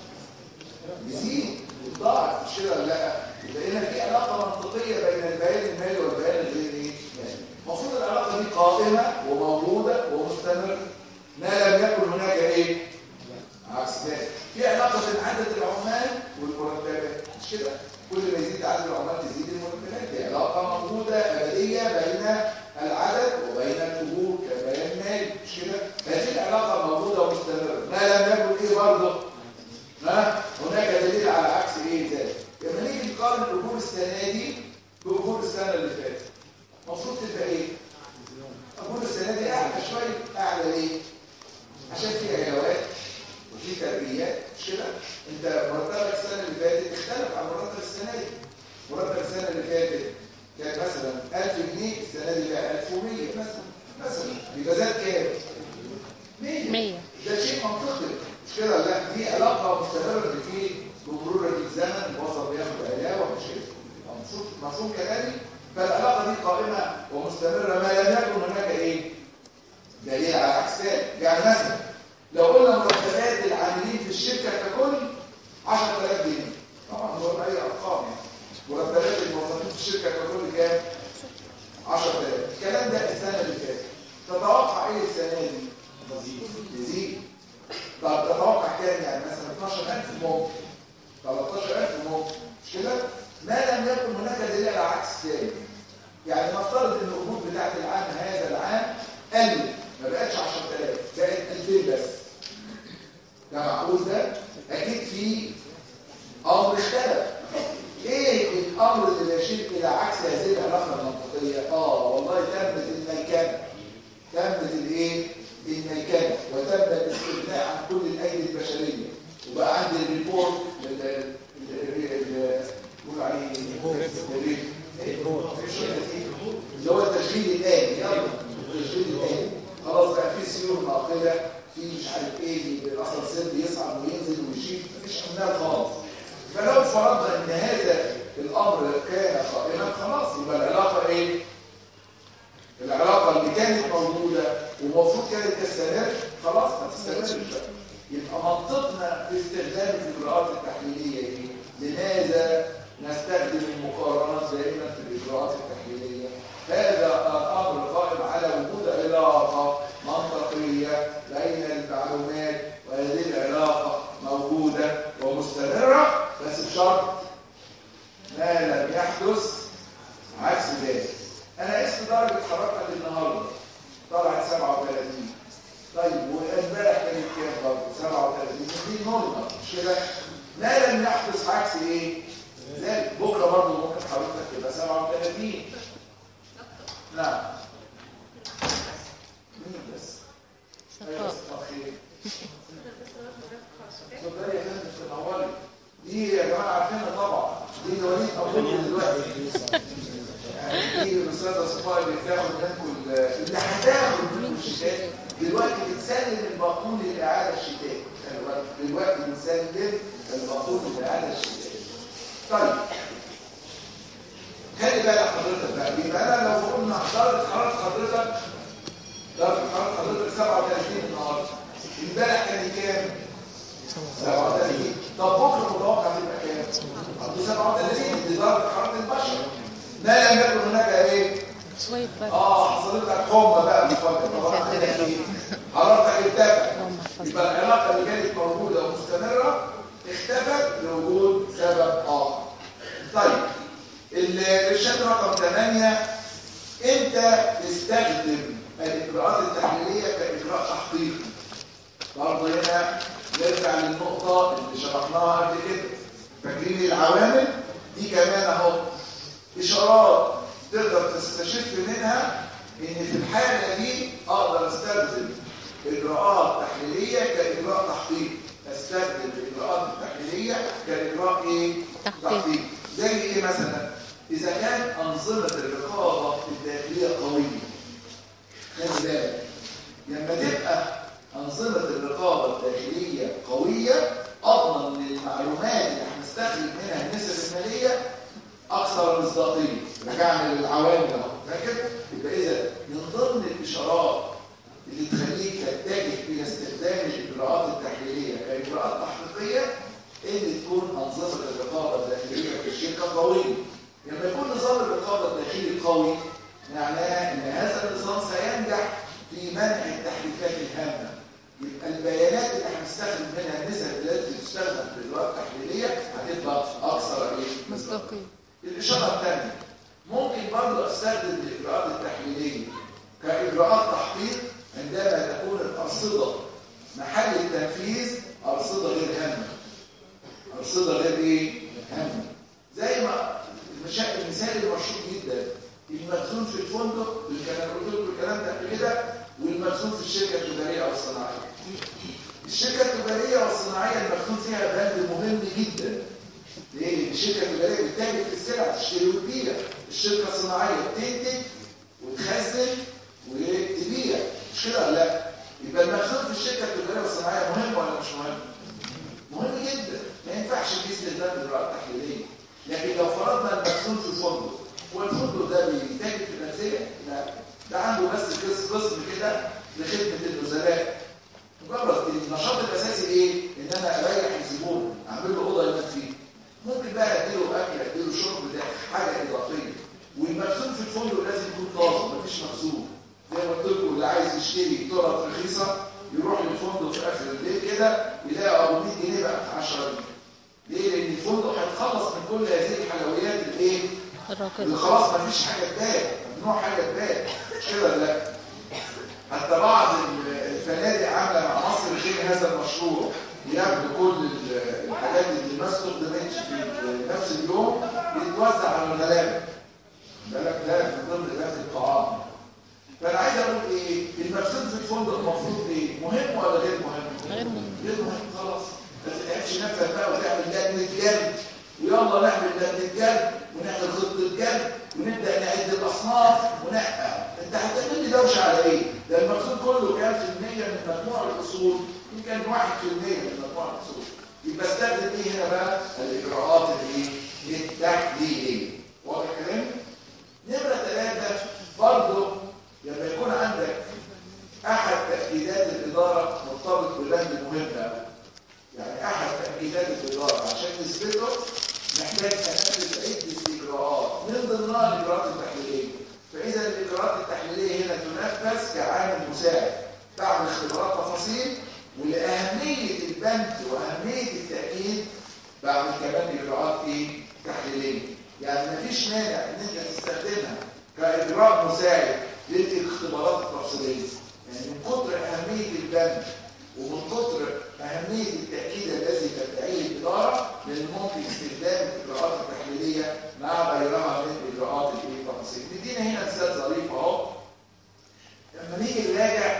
يزيد ويتضاعف، مش كده ولا لا؟ يبقى هنا في علاقه منطقيه بين البيان المالي والبيان الغير ايه؟ المفروض العلاقه دي قائمه وموجوده ومستمره ما لم يكن هناك ايه؟ عكس ذلك. في علاقه بين عدد العمال والمرتبات، مش كده؟ كل ما يزيد عدد العمال تزيد المرتبات. دي علاقه موجوده ابديه بين العدد وبين الاجور كبيان مالي، مش كده؟ هذه العلاقه موجوده ومستمره ما لم يكن ايه برضه؟ هناك دليل على عكس ايه ذلك. لما نيجي نقارن اجور السنه دي باجور السنه اللي فاتت، المفروض تبقى ايه؟ اجور السنه دي اعلى شويه. اعلى ليه؟ عشان في علاوات وفي تربيات، مش كده؟ انت مرتبك السنه اللي فاتت اختلف عن مرتب السنه دي. مرتب السنه اللي فاتت كان مثلا 1000 جنيه، السنه دي بقى 1100 مثلا يبقى زاد كام؟ 100. ده شيء منطقي، مش كده؟ لا، دي علاقه مستمره في بمرور الزمن وصل بياخد علاوه، مش كده؟ مفهوم كلامي؟ فالعلاقه دي قائمه ومستمره ما لم يكن هناك ايه؟ دليل على عكس ذلك. يعني مثلا لو قلنا مرتبات العاملين في الشركه ككل 10000 جنيه، طبعا هو اي ارقام يعني. مرتبات الموظفين في الشركه ككل كام؟ 10000. الكلام ده السنه اللي فاتت. تتوقع ايه السنه دي؟ يزيد. طب تتوقع كام؟ يعني مثلا 12000 ممكن، 13000 ممكن، مش كده؟ ما لم يكن هناك دليل على عكس ذلك. يعني نفترض ان الاجور بتاعت العام هذا العام قلت، ما بقتش 10000 بقت 2000 بس. ده معقول ده؟ اكيد في امر اختلف. ايه الامر اللي يشير الى عكس هذه العلاقه المنطقيه؟ والله تمت الميكنه. تمت الايه؟ الميكنه، وتم الاستغناء عن كل الايدي البشريه، وبقى عندي الريبورت بيقول عليه اللي هو التشغيل الآلي. يلا التشغيل الآلي خلاص بقى في سيور ناقله، في مش عارف ايه، الاسانسير بيصعد وينزل ويشيل، مفيش امناء خالص. فلو فرضنا ان هذا الامر كان قائما خلاص يبقى العلاقه ايه؟ العلاقه اللي كانت موجوده ومفروض كانت تستمر خلاص ما تستمرش بقى. يبقى منطقنا في استخدام الاجراءات التحليليه ايه؟ لماذا نستخدم المقارنات دائما في الاجراءات التحليليه؟ هذا الامر قائم على وجود علاقه منطقيه بين المعلومات، وهذه العلاقه موجوده ومستمره، بس بشرط ما لم يحدث عكس ذلك. انا قست درجه حرارتك النهارده طلعت 37. طيب وامبارح كانت كام برضه؟ 37. دي نورمال مش كده؟ ما لم يحدث عكس ايه؟ ذلك بكره برضه ممكن حضرتك تبقى 37. نعم. مين بس؟ ايوه خير. اتفضلي يا فندم تنوري. دي يا جماعه عارفينها طبعا. دي وليد ابوكم دلوقتي. يعني دي الاستاذه صفاء اللي بتاخد منكم اللي هتاخد منكم الشتات دلوقتي بتسلم الباقون للاعاده الشتات. دلوقتي بنسلم الباقون للاعاده الشتات. طيب خلي بالك حضرتك بقى، يبقى انا لو قلنا درجه حراره حضرتك 37 النهارده، امبارح كان كام؟ 37. طب بكره متوقع تبقى كام؟ 37. دي درجه حراره البشر. ما لم يكن هناك ايه؟ شويه برد. حصلت لك حمى بقى مفاجاه. حرارتك ارتفعت. يبقى العلاقه اللي كانت موجوده ومستمره اختفت لوجود سبب اخر. طيب الارشاد رقم 8، امتى تستخدم الاجراءات التحليليه كاجراء تحقيقي؟ برضه هنا نرجع للنقطه اللي شرحناها قبل كده. فاكرين العوامل دي كمان اهو اشارات تقدر تستشف منها ان في الحاله دي اقدر استخدم اجراءات تحليليه كاجراء تحقيقي. استخدم الاجراءات التحليليه كاجراء ايه؟ تحقيقي. زي ايه مثلا؟ اذا كان انظمه الرقابه الداخليه قويه. خلي بالك لما تبقى انظمه الرقابه الداخليه قويه اضمن ان المعلومات اللي هنستخرج منها النسب الماليه اكثر مصداقيه. رجعنا للعوامل اهو، فاكر؟ يبقى اذا من ضمن الاشارات اللي تخليك تتجه الى استخدام الاجراءات التحليليه كاجراءات تحقيقيه ان تكون انظمه الرقابه الداخليه في الشركه قويه. لما يكون نظام الرقابه الداخلي قوي معناه ان هذا النظام سينجح في منع التحريفات الهامه. يبقى البيانات اللي هنستخدم منها النسب التي تستخدم في الاجراءات التحليليه هتبقى اكثر مصداقيه. الاشاره الثانيه ممكن برضه استخدم الاجراءات التحليليه كاجراءات تحقيق عندما تكون الارصده محل التنفيذ ارصده غير هامه. ارصده غير ايه؟ هامه. زي ما المثال المشهور جدا المخزون في الفندق اللي كان قلت لكم الكلام ده قبل كده، والمخزون في الشركه التجاريه او الصناعيه. الشركه التجاريه والصناعيه المخزون فيها بند مهم جدا. ليه؟ الشركه التجاريه بتتاجر في السلع تشتري وتبيع. الشركه الصناعيه بتنتج وتخزن وتبيع. مش كده ولا لا؟ يبقى المخزون في الشركه التجاريه والصناعيه مهم ولا مش مهم؟ مهم جدا. ما ينفعش في استخدام اجراءات تحليليه. لكن لو فرضنا المخزون في الفندق والفندق ده بيتاجر في المنزله، لا ده عنده بس قسم كده لخدمه النزلاء. مجرد النشاط الاساسي ايه؟ ان انا اريح الزبون، اعمل له اوضه ينام فيها. ممكن بقى اديله اكل، اديله شرب، ده حاجه اضافيه. والمخزون في الفندق لازم يكون طازه، مفيش مخزون. زي ما قلت لكم اللي عايز يشتري طرق رخيصه يروح للفندق في اخر الليل كده يلاقي ابو 100 جنيه بقى 10 جنيه. ليه؟ لان الفندق هيتخلص من كل هذه الحلويات الايه؟ اللي خلاص مفيش حاجه تبات، ممنوع حاجه تبات. مش كده ولا لا؟ حتى بعض الفنادق عامله مع مصر الخير هذا المشروع، ياخدوا كل الحاجات اللي ما استخدمتش في نفس اليوم يتوزع على الغلابه. بالك ده من ضمن اكل الطعام. فانا عايز اقول ايه؟ المكسود في الفندق المفروض ايه؟ مهم ولا غير مهم؟ غير مهم. غير مهم خلاص. ما تتعبش نفسك بقى وتعمل لجنه جرد ويلا نعمل لجنه جرد ونعمل خطه جرد ونبدا نعد الاصناف انت هتعمل لي دوشه على ايه؟ ده المقصود كله كام في المية من مجموع الاصول؟ يمكن 1% من مجموع الاصول. يبقى استخدم ايه هنا بقى؟ الاجراءات الايه؟ التحليليه. واضح الكلام؟ نمره 3 برضه لما يكون عندك احد تاكيدات الاداره مرتبط ببند مهم قوي. يعني احد تاكيدات الاداره عشان نثبته محتاج انفذ عده اجراءات من ضمنها الاجراءات التحليليه. فاذا الاجراءات التحليليه هنا تنفذ كعامل مساعد، بعمل اختبارات تفاصيل، ولاهميه البند واهميه التاكيد بعمل كمان اجراءات تحليليه. يعني مفيش مانع ان انت تستخدمها كاجراء مساعد للاختبارات التفصيليه. يعني من كتر اهميه البند ومن كتر اهميه التاكيد الذي تدعيه الاداره من الممكن استخدام الاجراءات التحليليه مع غيرها من اجراءات التفاصيل. ندينا هنا مثال ظريف اهو. لما نيجي نراجع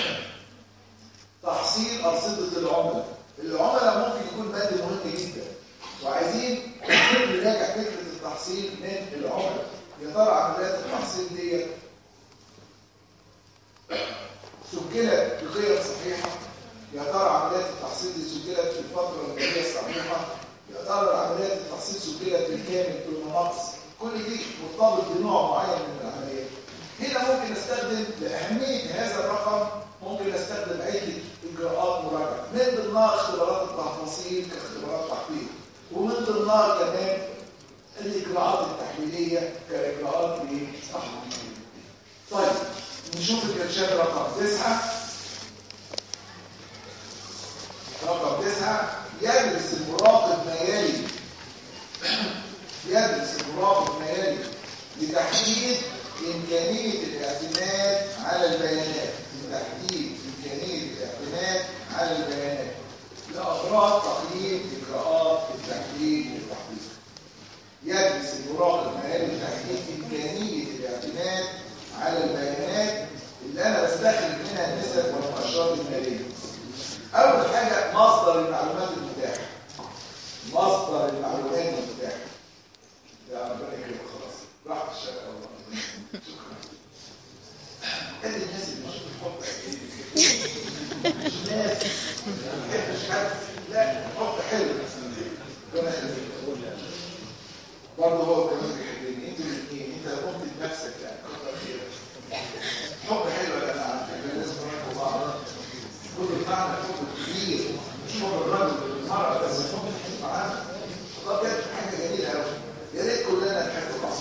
تحصيل ارصده العملاء، العملاء ممكن يكون بند مهم جدا وعايزين نراجع فكره التحصيل من العملاء. يا ترى عمليات التحصيل دي سجلت بقيم صحيحه؟ يا ترى عمليات التحصيل دي سجلت في الفتره الماليه الصحيحه؟ يا ترى عمليات التحصيل سجلت بالكامل دون نقص؟ كل دي مرتبط بنوع معين من العمليات. هنا ممكن استخدم لاهميه هذا الرقم ممكن استخدم عده اجراءات مراجعه، من ضمنها اختبارات التفاصيل كاختبارات تحقيق، ومن ضمنها كمان الاجراءات التحليليه كاجراءات صح. طيب نشوف الكرشات رقم 9. رقم 9 يدرس المراقب ما يلي. يدرس المراقب ما يلي لتحديد إمكانية الاعتماد على البيانات. لتحديد إمكانية الاعتماد على البيانات لأغراض تقييم إجراءات التحليل والتحقيق. يدرس المراقب ما يلي لتحديد إمكانية الاعتماد على البيانات اللي أنا بستخرج منها النسب والمؤشرات المالية. أول حاجة مصدر المعلومات المتاحة. مصدر المعلومات المتاحة. يا ربنا يكرمك خلاص. راحت الشارع والله. شكرا. كان الناس اللي مش بتحط مش ناس ما بتحبش حد، لا حط حلو. ربنا يخليك. برضه هو كمان بيحبني. انتوا الاثنين انت قمت بنفسك يعني كتر خيرك. حب حلو يا جماعه، احنا لازم نراقب بعض. كل معنى حب كبير، مش حب الرجل والمرأة بس حب الحب معانا. والله بجد حاجة جميلة قوي. يا ريت كلنا نحب بعض.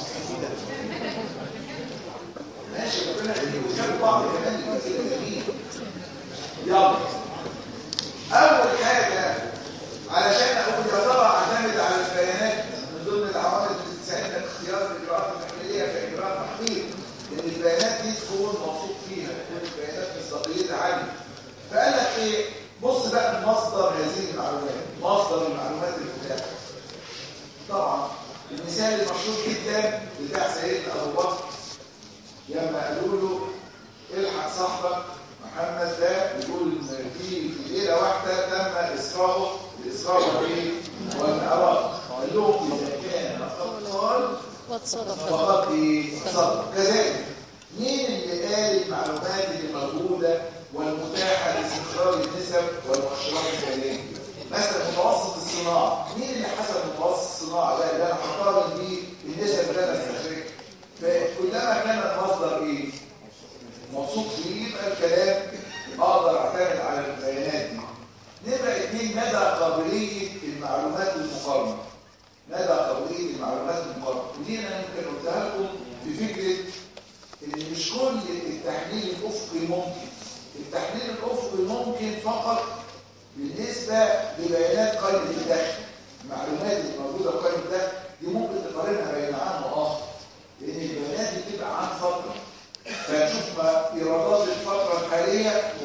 ماشي ربنا يخليك وتحب بعض كمان الكثير جميل. يلا. أول حاجة علشان أقول يا ترى أعتمد على البيانات من ضمن العوامل اللي بتساعدنا في اختيار الإجراءات التحليلية كإجراءات تحقيق. إن البيانات دي تكون موثوق فيها، تكون البيانات مصداقيتها عالية. فقال لك ايه؟ بص بقى مصدر هذه المعلومات، مصدر المعلومات المتاحه. طبعا المثال المشهور جدا بتاع سيدنا ابو بكر لما قالوا له الحق صاحبك محمد ده بيقول في ليله واحده تم اسراءه ايه؟ والمعراج. قال لهم اذا كان الاطفال فقط صدق. كذلك مين اللي قال المعلومات اللي موجوده والمتاحه لاستخراج النسب والمؤشرات الماليه؟ مثلا متوسط الصناعه، مين اللي حسب متوسط الصناعه ده اللي انا هقارن بيه بالنسب اللي انا استخرجها؟ فكلما كان المصدر ايه؟ موثوق فيه يبقى الكلام اقدر اعتمد على البيانات دي. نمره 2 مدى قابليه المعلومات المقارنه. مدى قابليه المعلومات المقارنه، ودي انا ممكن قلتها لكم في فكره ان مش كل التحليل الافقي ممكن. التحليل الافقي ممكن فقط بالنسبه لبيانات قائمه الدخل. المعلومات اللي موجوده في قائمه الدخل دي ممكن تقارنها بين عام واخر، لان البيانات دي بتبقى عن فتره، فنشوف ايرادات الفتره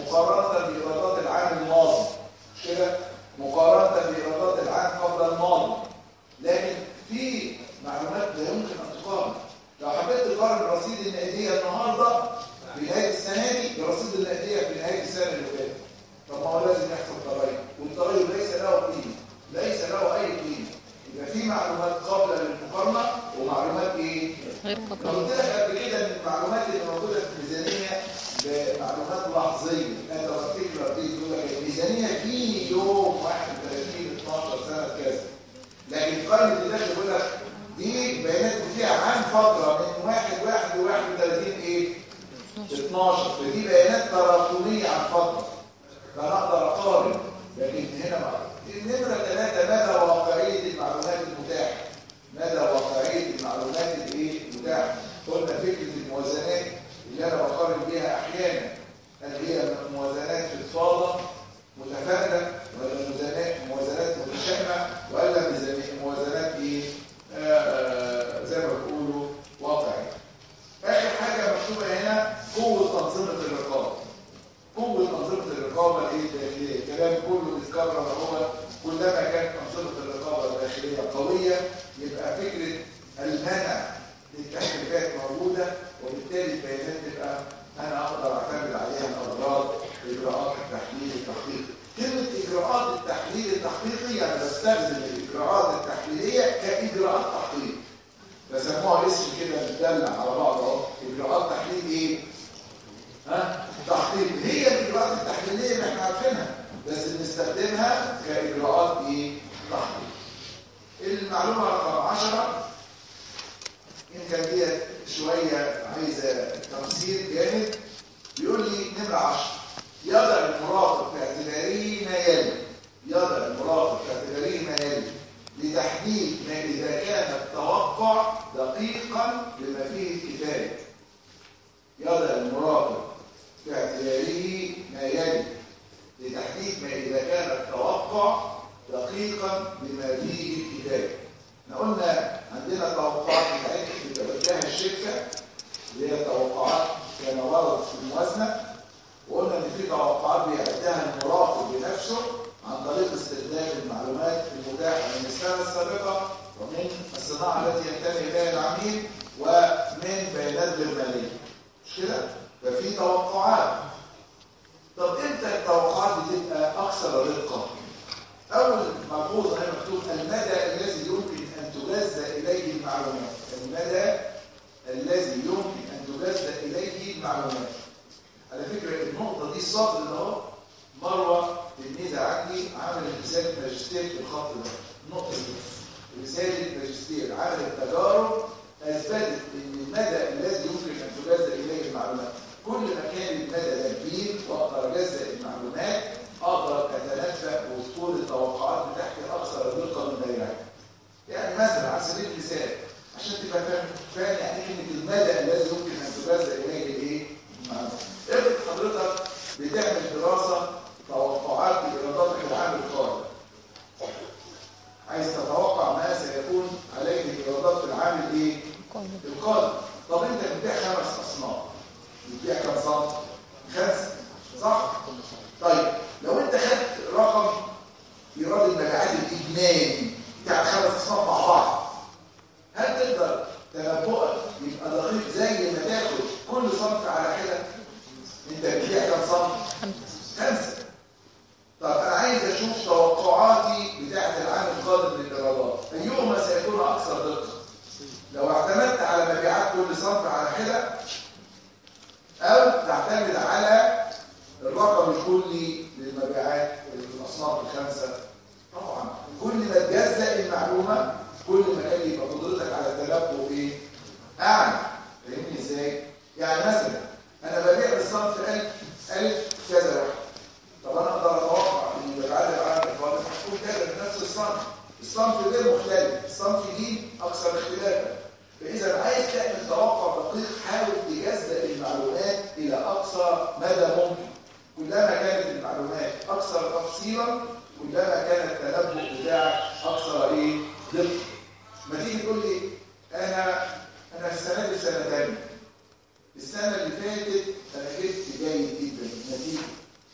مقارنة بإيرادات العام الماضي، كده مقارنة بإيرادات العام قبل الماضي. لكن في معلومات لا يمكن أن تقارن. لو حبيت تقارن رصيد النقدية النهارده بنهاية السنة دي برصيد النقدية في نهاية السنة اللي فاتت، طب ما هو لازم يحصل تغير، والتغير ليس له قيمة، ليس له أي قيمة. يبقى في معلومات قابلة للمقارنة ومعلومات إيه؟ غير قلت قابلة. لك قبل كده إن المعلومات اللي موجودة في الميزانية معلومات لحظية. أنت بتفتكر تقول لك الميزانية في يوم 31/12 سنة كذا، لكن قائمة الدخل بيقول لك دي بيانات فيها عن فترة من 1/1/31 إيه؟ 12. فدي بيانات تراكمية عن فترة، فأنا أقدر أقارن. لكن هنا بقى النمرة 3 مدى واقعية المعلومات المتاحة. مدى واقعية المعلومات الإيه؟ المتاحة. قلنا فكرة الموازنات اللي أنا بقارن بيها أحيانا، هل هي موازنات فضفاضة متفاعلة ولا موازنات متشابهة ولا موازنات إيه؟ زي ما بيقولوا واقعية. آخر حاجة مكتوبة هنا قوة أنظمة الرقابة. قوة أنظمة الرقابة الداخلية، الكلام كله بيتكرر هو كلما كانت أنظمة الرقابة الداخلية قوية يبقى فكرة المنع للتحريفات موجودة، وبالتالي البيانات تبقى أنا أقدر أعتمد عليها الأغراض إجراءات التحليل التحقيقي. كلمة إجراءات التحليل التحقيقي يعني بستخدم الإجراءات التحليلية كإجراءات تحقيق، بسموها اسم كده مدلع على بعض اهو. إجراءات تحليل إيه؟ تحقيق. هي الإجراءات التحليلية اللي احنا عارفينها بس بنستخدمها كإجراءات إيه؟ تحقيق. المعلومة رقم 10 يمكن دي شوية عايزة تفسير جامد. بيقول لي نمرة 10 يضع المراقب في اعتباره ما يلي. يضع المراقب في اعتباره ما يلي لتحديد ما إذا كان التوقع دقيقا لما فيه الكفاية. يضع المراقب في اعتباره ما يلي لتحديد ما إذا كان التوقع دقيقا بما فيه الكفاية. احنا قلنا عندنا توقعات بتبداها الشركة اللي هي توقعات كما وردت في الموازنة، وقلنا ان في توقعات بيعدها المراقب بنفسه عن طريق استخدام المعلومات المتاحة من السنة السابقة ومن الصناعة التي ينتمي إليها العميل ومن بيانات غير مالية. مش كده؟ ففي توقعات. طب امتى التوقعات بتبقى أكثر دقة؟ أول ملحوظة هنا مكتوب المدى الذي يمكن أن تجزأ إليه المعلومات. المدى الذي يمكن أن تجزأ إليه المعلومات. على فكرة النقطة دي السطر اللي اهو مروة تلميذة عندي عملت رسالة ماجستير في الخط ده. النقطة دي رسالة ماجستير عملت تجارب أثبتت أن المدى الذي يمكن أن تجزأ إليه المعلومات كل ما كان المدى ده كبير وأقدر أجزأ المعلومات أقدر أتنبأ وتكون التوقعات بتاعتي أكثر دقة من غيرها. يعني مثلا على سبيل المثال عشان تبقى فاهم يعني كلمة المدى الذي يمكن أن تجزأ إليه الإيه؟ المعلومات. افرض حضرتك بتعمل دراسة توقعات لإيراداتك العام القادم. عايز تتوقع ما سيكون عليه الإيرادات في العام الإيه؟ القادم. طب أنت بتبيع 5 أصناف. بتبيع كم صنف؟ 5 صح؟ طيب لو أنت خدت رقم إيراد المبيعات الإجمالي بتاع 5 أصناف مع بعض، هل تقدر تنبؤك يبقى دقيق زي ما تاخد كل صنف على حدة؟ انت بتبيع كم صنف؟ 5. طب انا عايز اشوف توقعاتي بتاعت العام القادم للايرادات ايهما سيكون اكثر دقه؟ لو اعتمدت على مبيعات كل صنف على حده او تعتمد على الرقم الكلي للمبيعات الاصناف ال5. طبعا كل ما تجزأ المعلومه كل ما كان يبقى قدرتك على التنبؤ ايه؟ اعلى. فاهمني ازاي؟ يعني مثلا انا ببيع بالصنف ألف كذا واحد. طب انا اقدر اتوقع ان المبيعات العام القادم هتكون كذا في نفس الصنف. الصنف ده مختلف، الصنف دي اكثر اختلافا. فاذا عايز تعمل توقع دقيق حاول تجزأ المعلومات الى اقصى مدى ممكن. كلما كانت المعلومات اكثر تفصيلا كلما كان التنبؤ بتاعك اكثر ايه؟ دقه. ما تيجي تقول لي انا السنه دي سنه ثانيه. السنة اللي فاتت أنا جبت جيد جدا نتيجة.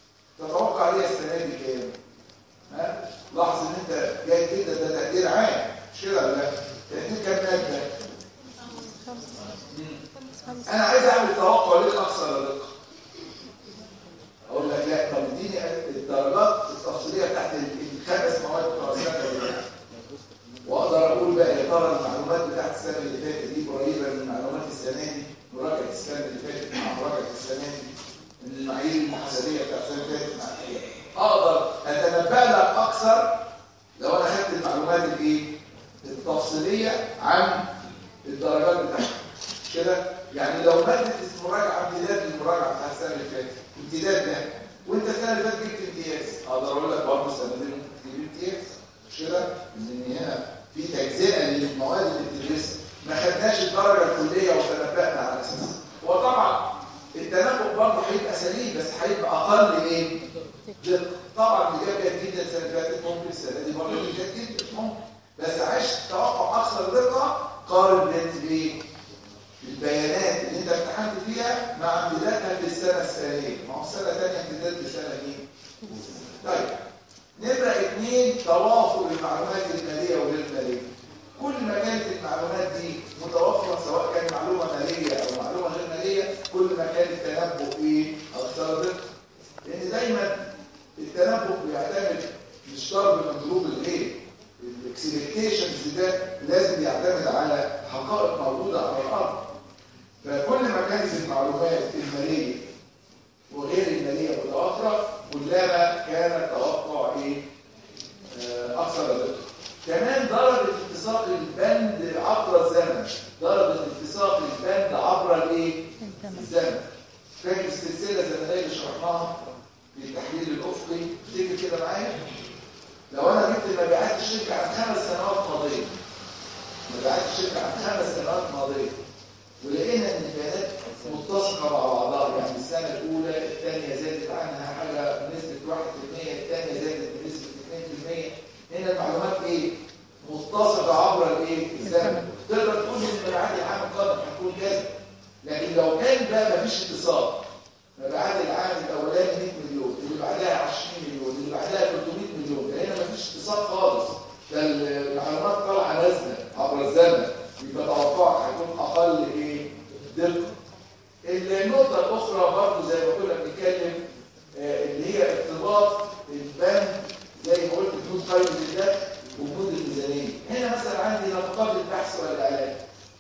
عليها السنه دي كام؟ ها؟ لاحظ ان انت جاي كده ده تقدير عام مش كده ولا لا؟ تقدير كام ماده؟ انا عايز اعمل توقع للاكثر دقه. اقول لك لا طب اديني الدرجات التفصيليه بتاعت الخمس مواد بتوع السنه اللي فاتت واقدر اقول بقى يا ترى المعلومات بتاعت السنه اللي فاتت دي قريبه من معلومات السنه دي، مراجعه السنه اللي فاتت مع مراجعه السنه دي، من المعايير المحاسبيه بتاعت السنه اللي فاتت مع ايه؟ اقدر اتنبأ لك اكثر لو انا خدت المعلومات الايه؟ التفصيليه عن الدرجات بتاعتها. كده يعني لو ماده المراجعه امتداد للمراجعه بتاع السنه اللي فاتت، امتداد ده وانت السنه اللي فاتت جبت امتياز، اقدر اقول لك برضه السنه دي ممكن تجيب امتياز. مش كده؟ ان هنا في تجزئه للمواد اللي بتدرسها، ما خدناش الدرجه الكليه وتنبأنا على اساسها. هو طبعا التنبؤ برضه هيبقى سليم بس هيبقى اقل ايه؟ دقه. طبعا اللي جاب جيد جدا السنه اللي فاتت ممكن السنه دي برضه جيد جدا ممكن، بس عايش توقع اكثر دقه قارن بين البيانات اللي انت امتحنت فيها مع امتدادها في السنه الثانيه. ما هو السنه الثانيه امتداد في السنه دي. طيب نمرة 2 توافر المعلومات الماليه وغير الماليه. كل ما كانت المعلومات دي متوفره سواء كان معلومه ماليه او معلومه غير ماليه كل ما كان التنبؤ فيه اكثر دقه. لان دايما التنبؤ بيعتمد مش ضرب مضروب الغير. الاكسبكتيشنز ده لازم يعتمد على حقائق موجوده على الارض. فكل ما كانت المعلومات الماليه وغير الماليه متوفره كلما كان التوقع اكثر دقه. كمان درجه اتساق البند عبر الزمن، درجه اتساق البند عبر الزمن. فاكر السلسله الزمنيه اللي شرحناها في التحليل الافقي؟ تيجي كده معايا. لو انا جبت مبيعات الشركه عن 5 سنوات ماضيه، مبيعات الشركه عن 5 سنوات ماضيه، ولقينا ان البيانات متسقه مع بعضها، يعني السنه الاولى الثانيه زادت عنها حاجه بنسبه 1%، الثانيه زادت بنسبه 2%. هنا المعلومات متسقه عبر الزمن. تقدر تقول ان مبيعات العام القادم هتكون كذا. لكن لو كان بقى مفيش اتصال، مبيعات العام الاولاني 100 مليون، اللي بعدها 20 مليون، اللي بعدها 300 مليون، ده هنا مفيش اتصال خالص. ده المعلومات طالعه نازله عبر الزمن، يبقى توقعك هيكون اقل دقه. النقطه الاخرى برضه زي ما كنا بنتكلم اللي هي ارتباط البند زي ما قلت بنود قيمه الدخل وبنود الميزانيه. هنا مثلا عندي نفقات البحث والاعلان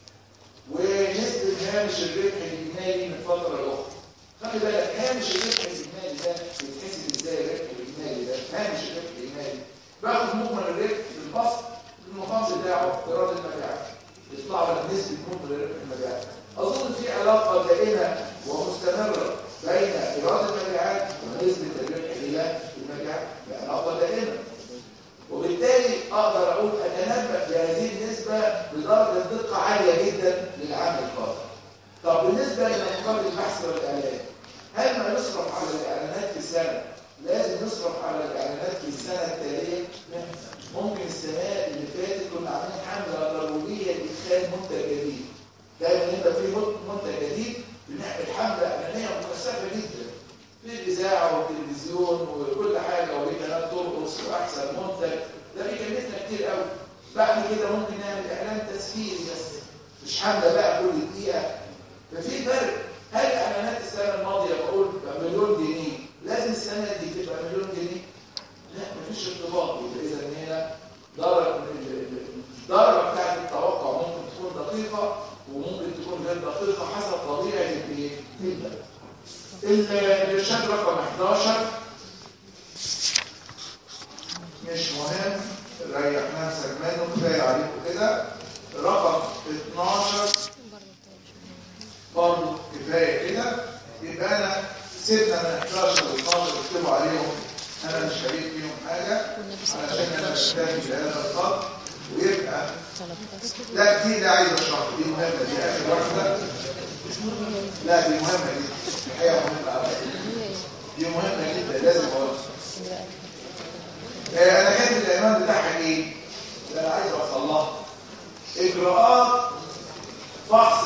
ونسبه هامش الربح الاجمالي من فتره لاخرى. خلي بالك هامش الربح الاجمالي ده بيتحسب ازاي؟ الربح الاجمالي ده هامش الربح الاجمالي باخد مجمل الربح في الفصل المقام بتاعه ايراد المبيعات، يطلع لك نسبه مجمل الربح المبيعات. اظن في علاقه دائمه ومستمره بين ايراد المبيعات ونسبه الربح الى المبيعات، علاقه دائمه. وبالتالي اقدر اقول اتنبأ بهذه النسبه بدرجه دقه عاليه جدا للعام القادم. طب بالنسبه لنفقات البحث والاعلان، هل ما يصرف على الاعلانات في السنه لازم يصرف على الاعلانات في السنه التاليه؟ ممكن السنه اللي فاتت كنا عاملين حمله ضروريه لادخال منتج جديد. دايما انت في منتج جديد بنعمل حمله اعلانيه مكثفه جدا في الاذاعه والتلفزيون وكل حاجه، وقناه ترقص واحسن منتج. ده بيكلفنا كتير قوي. بعد كده ممكن نعمل اعلان تسفيري بس، مش حمله بقى كل دقيقه. ففي فرق. هل اعلانات السنه الماضيه بقول بمليون جنيه لازم السنه دي تبقى مليون جنيه؟ لا، مفيش ارتباط. اذا هنا الدرجه بتاعت التوقع ممكن تكون دقيقه وممكن تكون غير دقيقه حسب طبيعه البلد. الارشاد رقم 11 مش مهم، ريح نفسك منه، كفايه عليكم كده. رقم 12 برضه كفايه كده. يبقى انا سيبنا من 11 و 12 اكتبوا عليهم، انا مش هريد فيهم حاجه علشان انا بستخدم بهذا الخط. ويبقى لا دي عايزه شرح، دي مهمه، دي اخر واحده. لا دي مهمه جدا، الحقيقه مهمه، دي مهمه جدا لازم اقولها. انا كاتب العنوان بتاعها ايه؟ انا عايز اوصل لها اجراءات فحص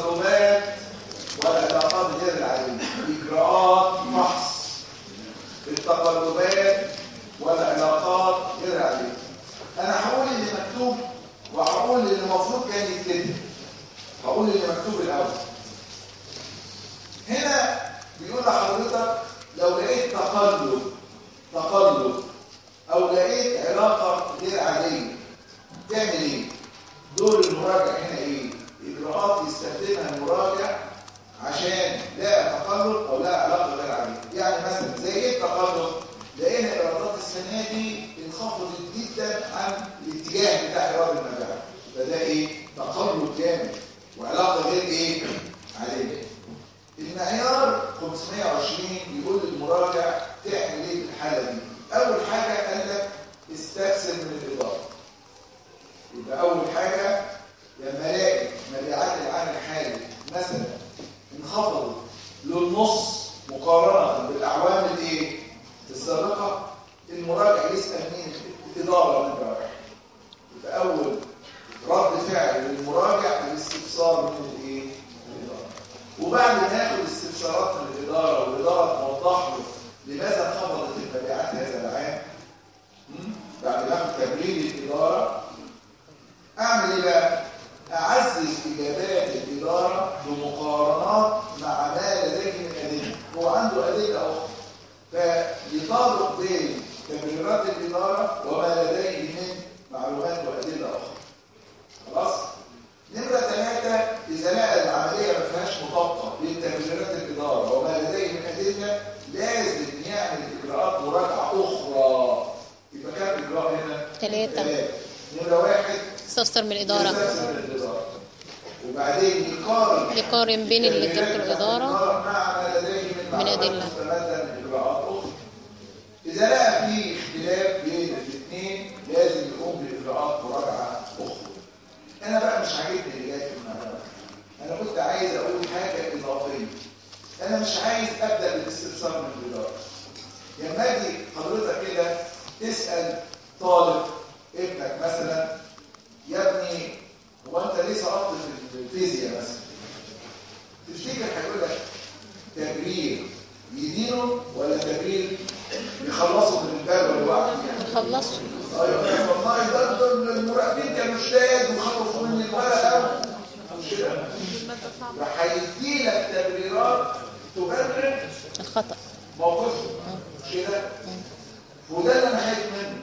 التقدمات والعلاقات غير العاديه. اجراءات فحص التقلبات والعلاقات غير عادية. أنا هقول اللي مكتوب وهقول اللي المفروض كان يتكتب. هقول اللي مكتوب الأول. هنا بيقول لحضرتك لو لقيت تقلب أو لقيت علاقة غير عادية تعمل إيه؟ دور المراجع هنا إيه؟ إجراءات يستخدمها المراجع عشان لا تقلب أو لا علاقة غير عادية. يعني مثلا زي إيه التقلب؟ لقينا إيرادات السنة دي انخفضت جدا عن الاتجاه بتاع إيراد المبيعات. فده إيه؟ تقلب جامد وعلاقة غير إيه؟ عادية. المعيار 520 بيقول للمراجع تعمل إيه في الحالة دي؟ أول حاجة قال لك استفسر من الإدارة. يبقى أول حاجة لما الاقي مبيعات العام الحالي مثلا انخفضت للنص مقارنة بالأعوام الايه؟ السابقة، المراجع يسأل مين؟ الإدارة من واحد. يبقى أول رد فعل للمراجع الاستفسار من الايه؟ الإدارة. وبعد ما ياخد استفسارات من الإدارة والإدارة توضح له لماذا انخفضت المبيعات هذا العام، بعد ما ياخد تبرير الإدارة أعمل إيه بقى؟ أعزز إجابات الإدارة بمقارنات مع ما لديه من أدلة. هو عنده أدلة أخرى فيطابق بين تبريرات الإدارة وما لديه من معلومات وأدلة أخرى. خلاص؟ نمرة 3 إذا لقى العملية ما فيهاش مطابقة بين تبريرات الإدارة وما لديه من أدلة لازم يعمل إجراءات مراجعة أخرى. يبقى كام إجراء هنا؟ 3. نمرة 1 استفسر من الإدارة. وبعدين يقارن بين اللي كتبته الإدارة مع ما لديه من أدلة مستمدة من إجراءات أخرى. إذا لقى في اختلاف بين الاثنين لازم يقوم بإجراءات مراجعة أخرى. أنا بقى مش عاجبني اللي جاي في المعلومات. أنا كنت عايز أقول حاجة إضافية. أنا مش عايز أبدأ بالاستفسار من الإدارة. لما أجي حضرتك كده تسأل طالب ابنك مثلا يا ابني هو انت ليه سقطت في الفيزياء مثلا؟ تفتكر هيقول لك تبرير يدينه ولا تبرير يخلصه من الباب اللي وقع فيه؟ يخلصه. ايوه والله ده المراقبين كانوا شداد وخلصوا مني الورق قوي. مش كده؟ راح هيدي لك تبريرات تبرر الخطأ موقفه. مش كده؟ وده اللي انا خايف منه.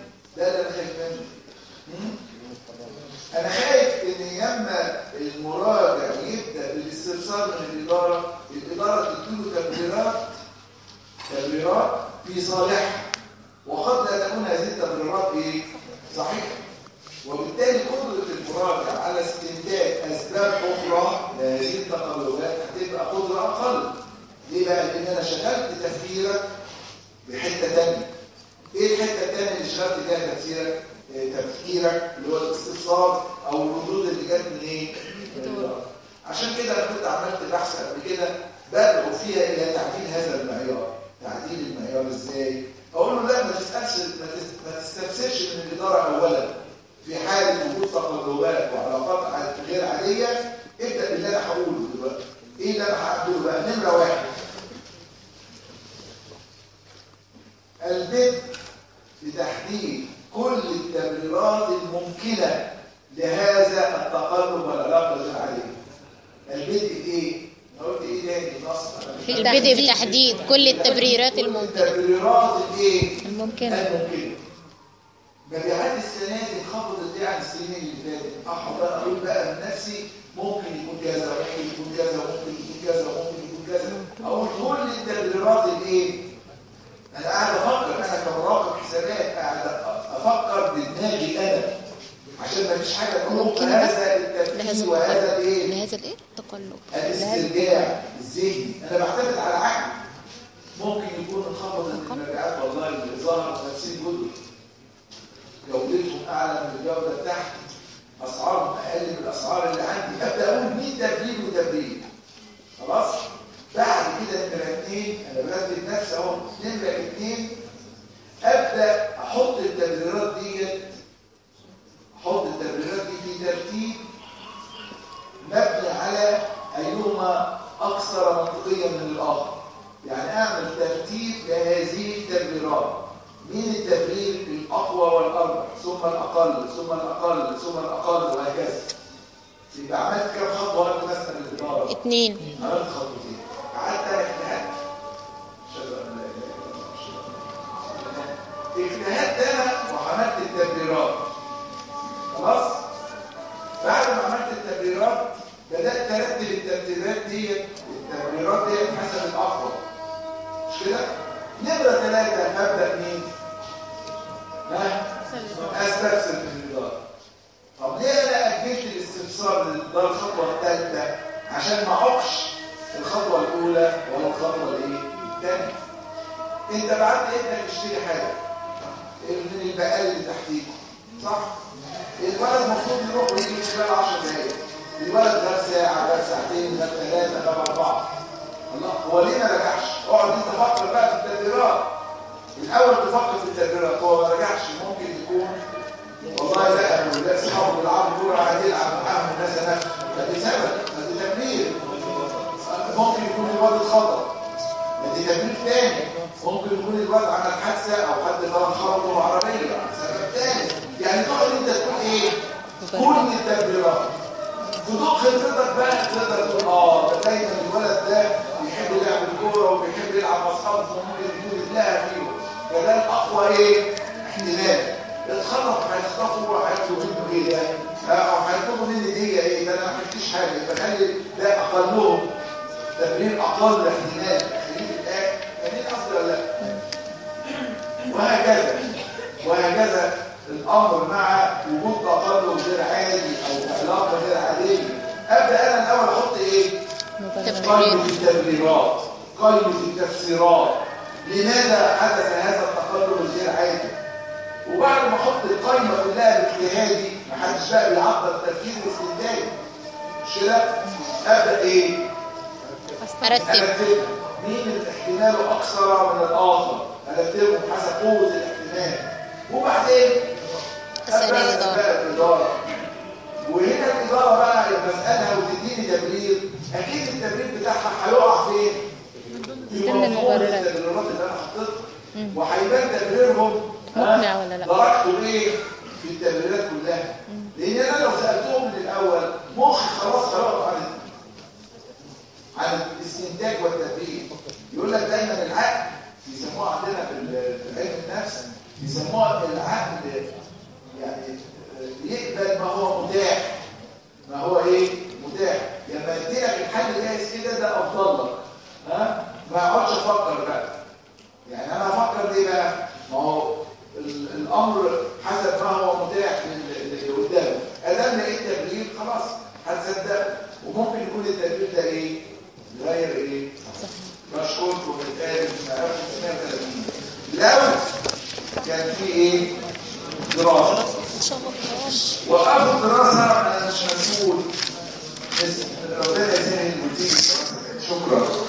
أنا خايف إن لما المراجع يبدأ بالاستفسار من الإدارة تديله تبريرات في صالحها، وقد لا تكون هذه التبريرات إيه؟ صحيحة. وبالتالي قدرة المراجع على استنتاج أسباب أخرى لهذه التقلبات هتبقى قدرة أقل. ليه بقى؟ لأن أنا شغلت تفكيرك بحتة تانية. إيه الحتة التانية اللي شغلت فيها تفكيرك اللي هو الاستفسار او الردود اللي جت من ايه؟ عشان كده انا كنت عملت بحث قبل كده بدعو فيها الى تعديل هذا المعيار. تعديل المعيار ازاي؟ اقول له لا ما تستفسرش من الاداره اولا في حاله وجود تقلبات وعلاقات غير عاديه. ابدا باللي انا هقوله دلوقتي. ايه اللي انا هقوله بقى؟ نمره 1 البدء بتحديد كل التبريرات الممكنة لهذا التقلب والعلاقة الغير عادية. البدء ايه؟ انا قلت ايه تاني نص؟ البدء بتحديد كل التبريرات الممكنة. التبريرات الايه؟ الممكنة. مبيعات السنة دي انخفضت ليه عن السنين اللي فاتت؟ اقعد اقول بقى من نفسي ممكن يكون كذا وممكن يكون كذا وممكن يكون كذا وممكن يكون كذا. اقول كل التبريرات الايه؟ انا قاعد افكر، انا كمراقب حسابات قاعد افكر بدماغي انا عشان ما فيش حاجه تقول هذا التفكير وهذا الايه؟ لهذا الايه؟ التقلب. الاسترجاع الذهني. انا بعتمد على عقلي. ممكن يكون انخفضت المبيعات والله اللي ظهرت 50 جدول جودتهم اعلى من الجوده بتاعتي، اسعارهم اقل من الاسعار اللي عندي. ابدا اقول مين تبرير وتبرير. خلاص؟ بعد كده نمرة 2 انا برتب نفسي اهو. نمرة 2 ابدا احط التبريرات دي في ترتيب مبني على ايهما اكثر منطقيا من الاخر. يعني اعمل ترتيب لهذه التبريرات. مين التبرير الاقوى والارجح ثم الاقل ثم الاقل ثم الاقل وهكذا. يبقى عملت كام خطوه وانت مسألة الاداره؟ 2. عملت خطوتين. قعدت انا اجتهدت انا وعملت التبريرات. خلاص؟ بعد ما عملت التبريرات بدأت ارتب التبريرات دي حسب الاقوى. مش كده؟ نمرة 3 هبدأ مين؟ استفسر في الإدارة. طب ليه انا اجلت الاستفسار للإدارة الخطوة الثالثة؟ عشان ما اعوقش الخطوة الأولى ولا الخطوة الثانية. انت بعت ابنك يشتري حاجة من البقال اللي تحتيك، صح؟ الولد المفروض يروح ويجي خلال 10 دقايق. الولد غاب ساعة، غاب ساعتين، غاب 3، غاب 4. الله، هو ليه ما رجعش؟ اقعد انت فكر بقى في التبريرات. الاول تفكر في التبريرات، هو ما رجعش ممكن يكون والله لا اصحابه بيلعبوا كوره عايز يلعب معاهم الناس هناك، فدي سبب، فدي تبرير. ممكن يكون الواد اتخطف، فدي تبرير تاني. ممكن يكون الواد عمل حادثه او حد ضرب خبطه بعربيه، سبب تاني. يعني تقعد انت تقول ايه؟ كل التبريرات. بدون خبرتك بقى تقدر تقول ده دايما الولد ده بيحب يلعب الكوره وبيحب يلعب مع اصحابه وممكن يكون يتلاقى فيه. فده الاقوى احتمال. اتخطف هيخطفوا وهياخدوا منه ايه ده؟ او هيطلبوا مني دي ايه؟ ده انا ما حكيتش حاجه. فخلي ده اقلهم تبرير اقل احتمال. خليه في الاخر خليه اصل ولا لا؟ وهكذا الامر مع وجود تقلب غير عادي او علاقه غير عاديه. ابدا انا الاول احط ايه؟ قائمه التبريرات، قائمه التفسيرات. لماذا حدث هذا التقلب الغير عادي؟ وبعد ما احط القائمه كلها باجتهادي، محدش بقى بيعطل التفكير والاستنتاج. مش كده؟ ابدا ايه؟ ارتب مين الاحتمال اكثر من الاخر، ارتبهم حسب قوه الاحتمال. وبعدين اسال الاداره. وهنا الاداره بقى بسالها وتديني تبرير. اكيد التبرير بتاعها هيقع فين؟ في ضمن المبررات اللي انا حطيتها. وهيبان تبريرهم مقنع ولا لا، درجته ايه في التبريرات كلها. لان انا لو سالتهم من الاول مخي خلاص هيقف عن الاستنتاج والتبرير. يقول لك دايما العقل يسموها عندنا في علم النفس، يسموها العقل يعني يقبل ما هو متاح. ما هو ايه؟ متاح. لما يديلك الحل جاهز كده ده افضل لك. ما اقعدش افكر بقى. يعني انا افكر ليه بقى؟ ما هو الامر حسب ما هو متاح اللي قدامه. ادام لقيت تبرير خلاص هتصدقه. وممكن يكون التبرير ده ايه؟ غير ايه؟ مشكوركم بالتالي في 1930 لو كان في ايه؟ دراسه. ان شاء الله وقفوا الدراسه انا مش مسؤول. ربنا يسهل ويديك. شكرا.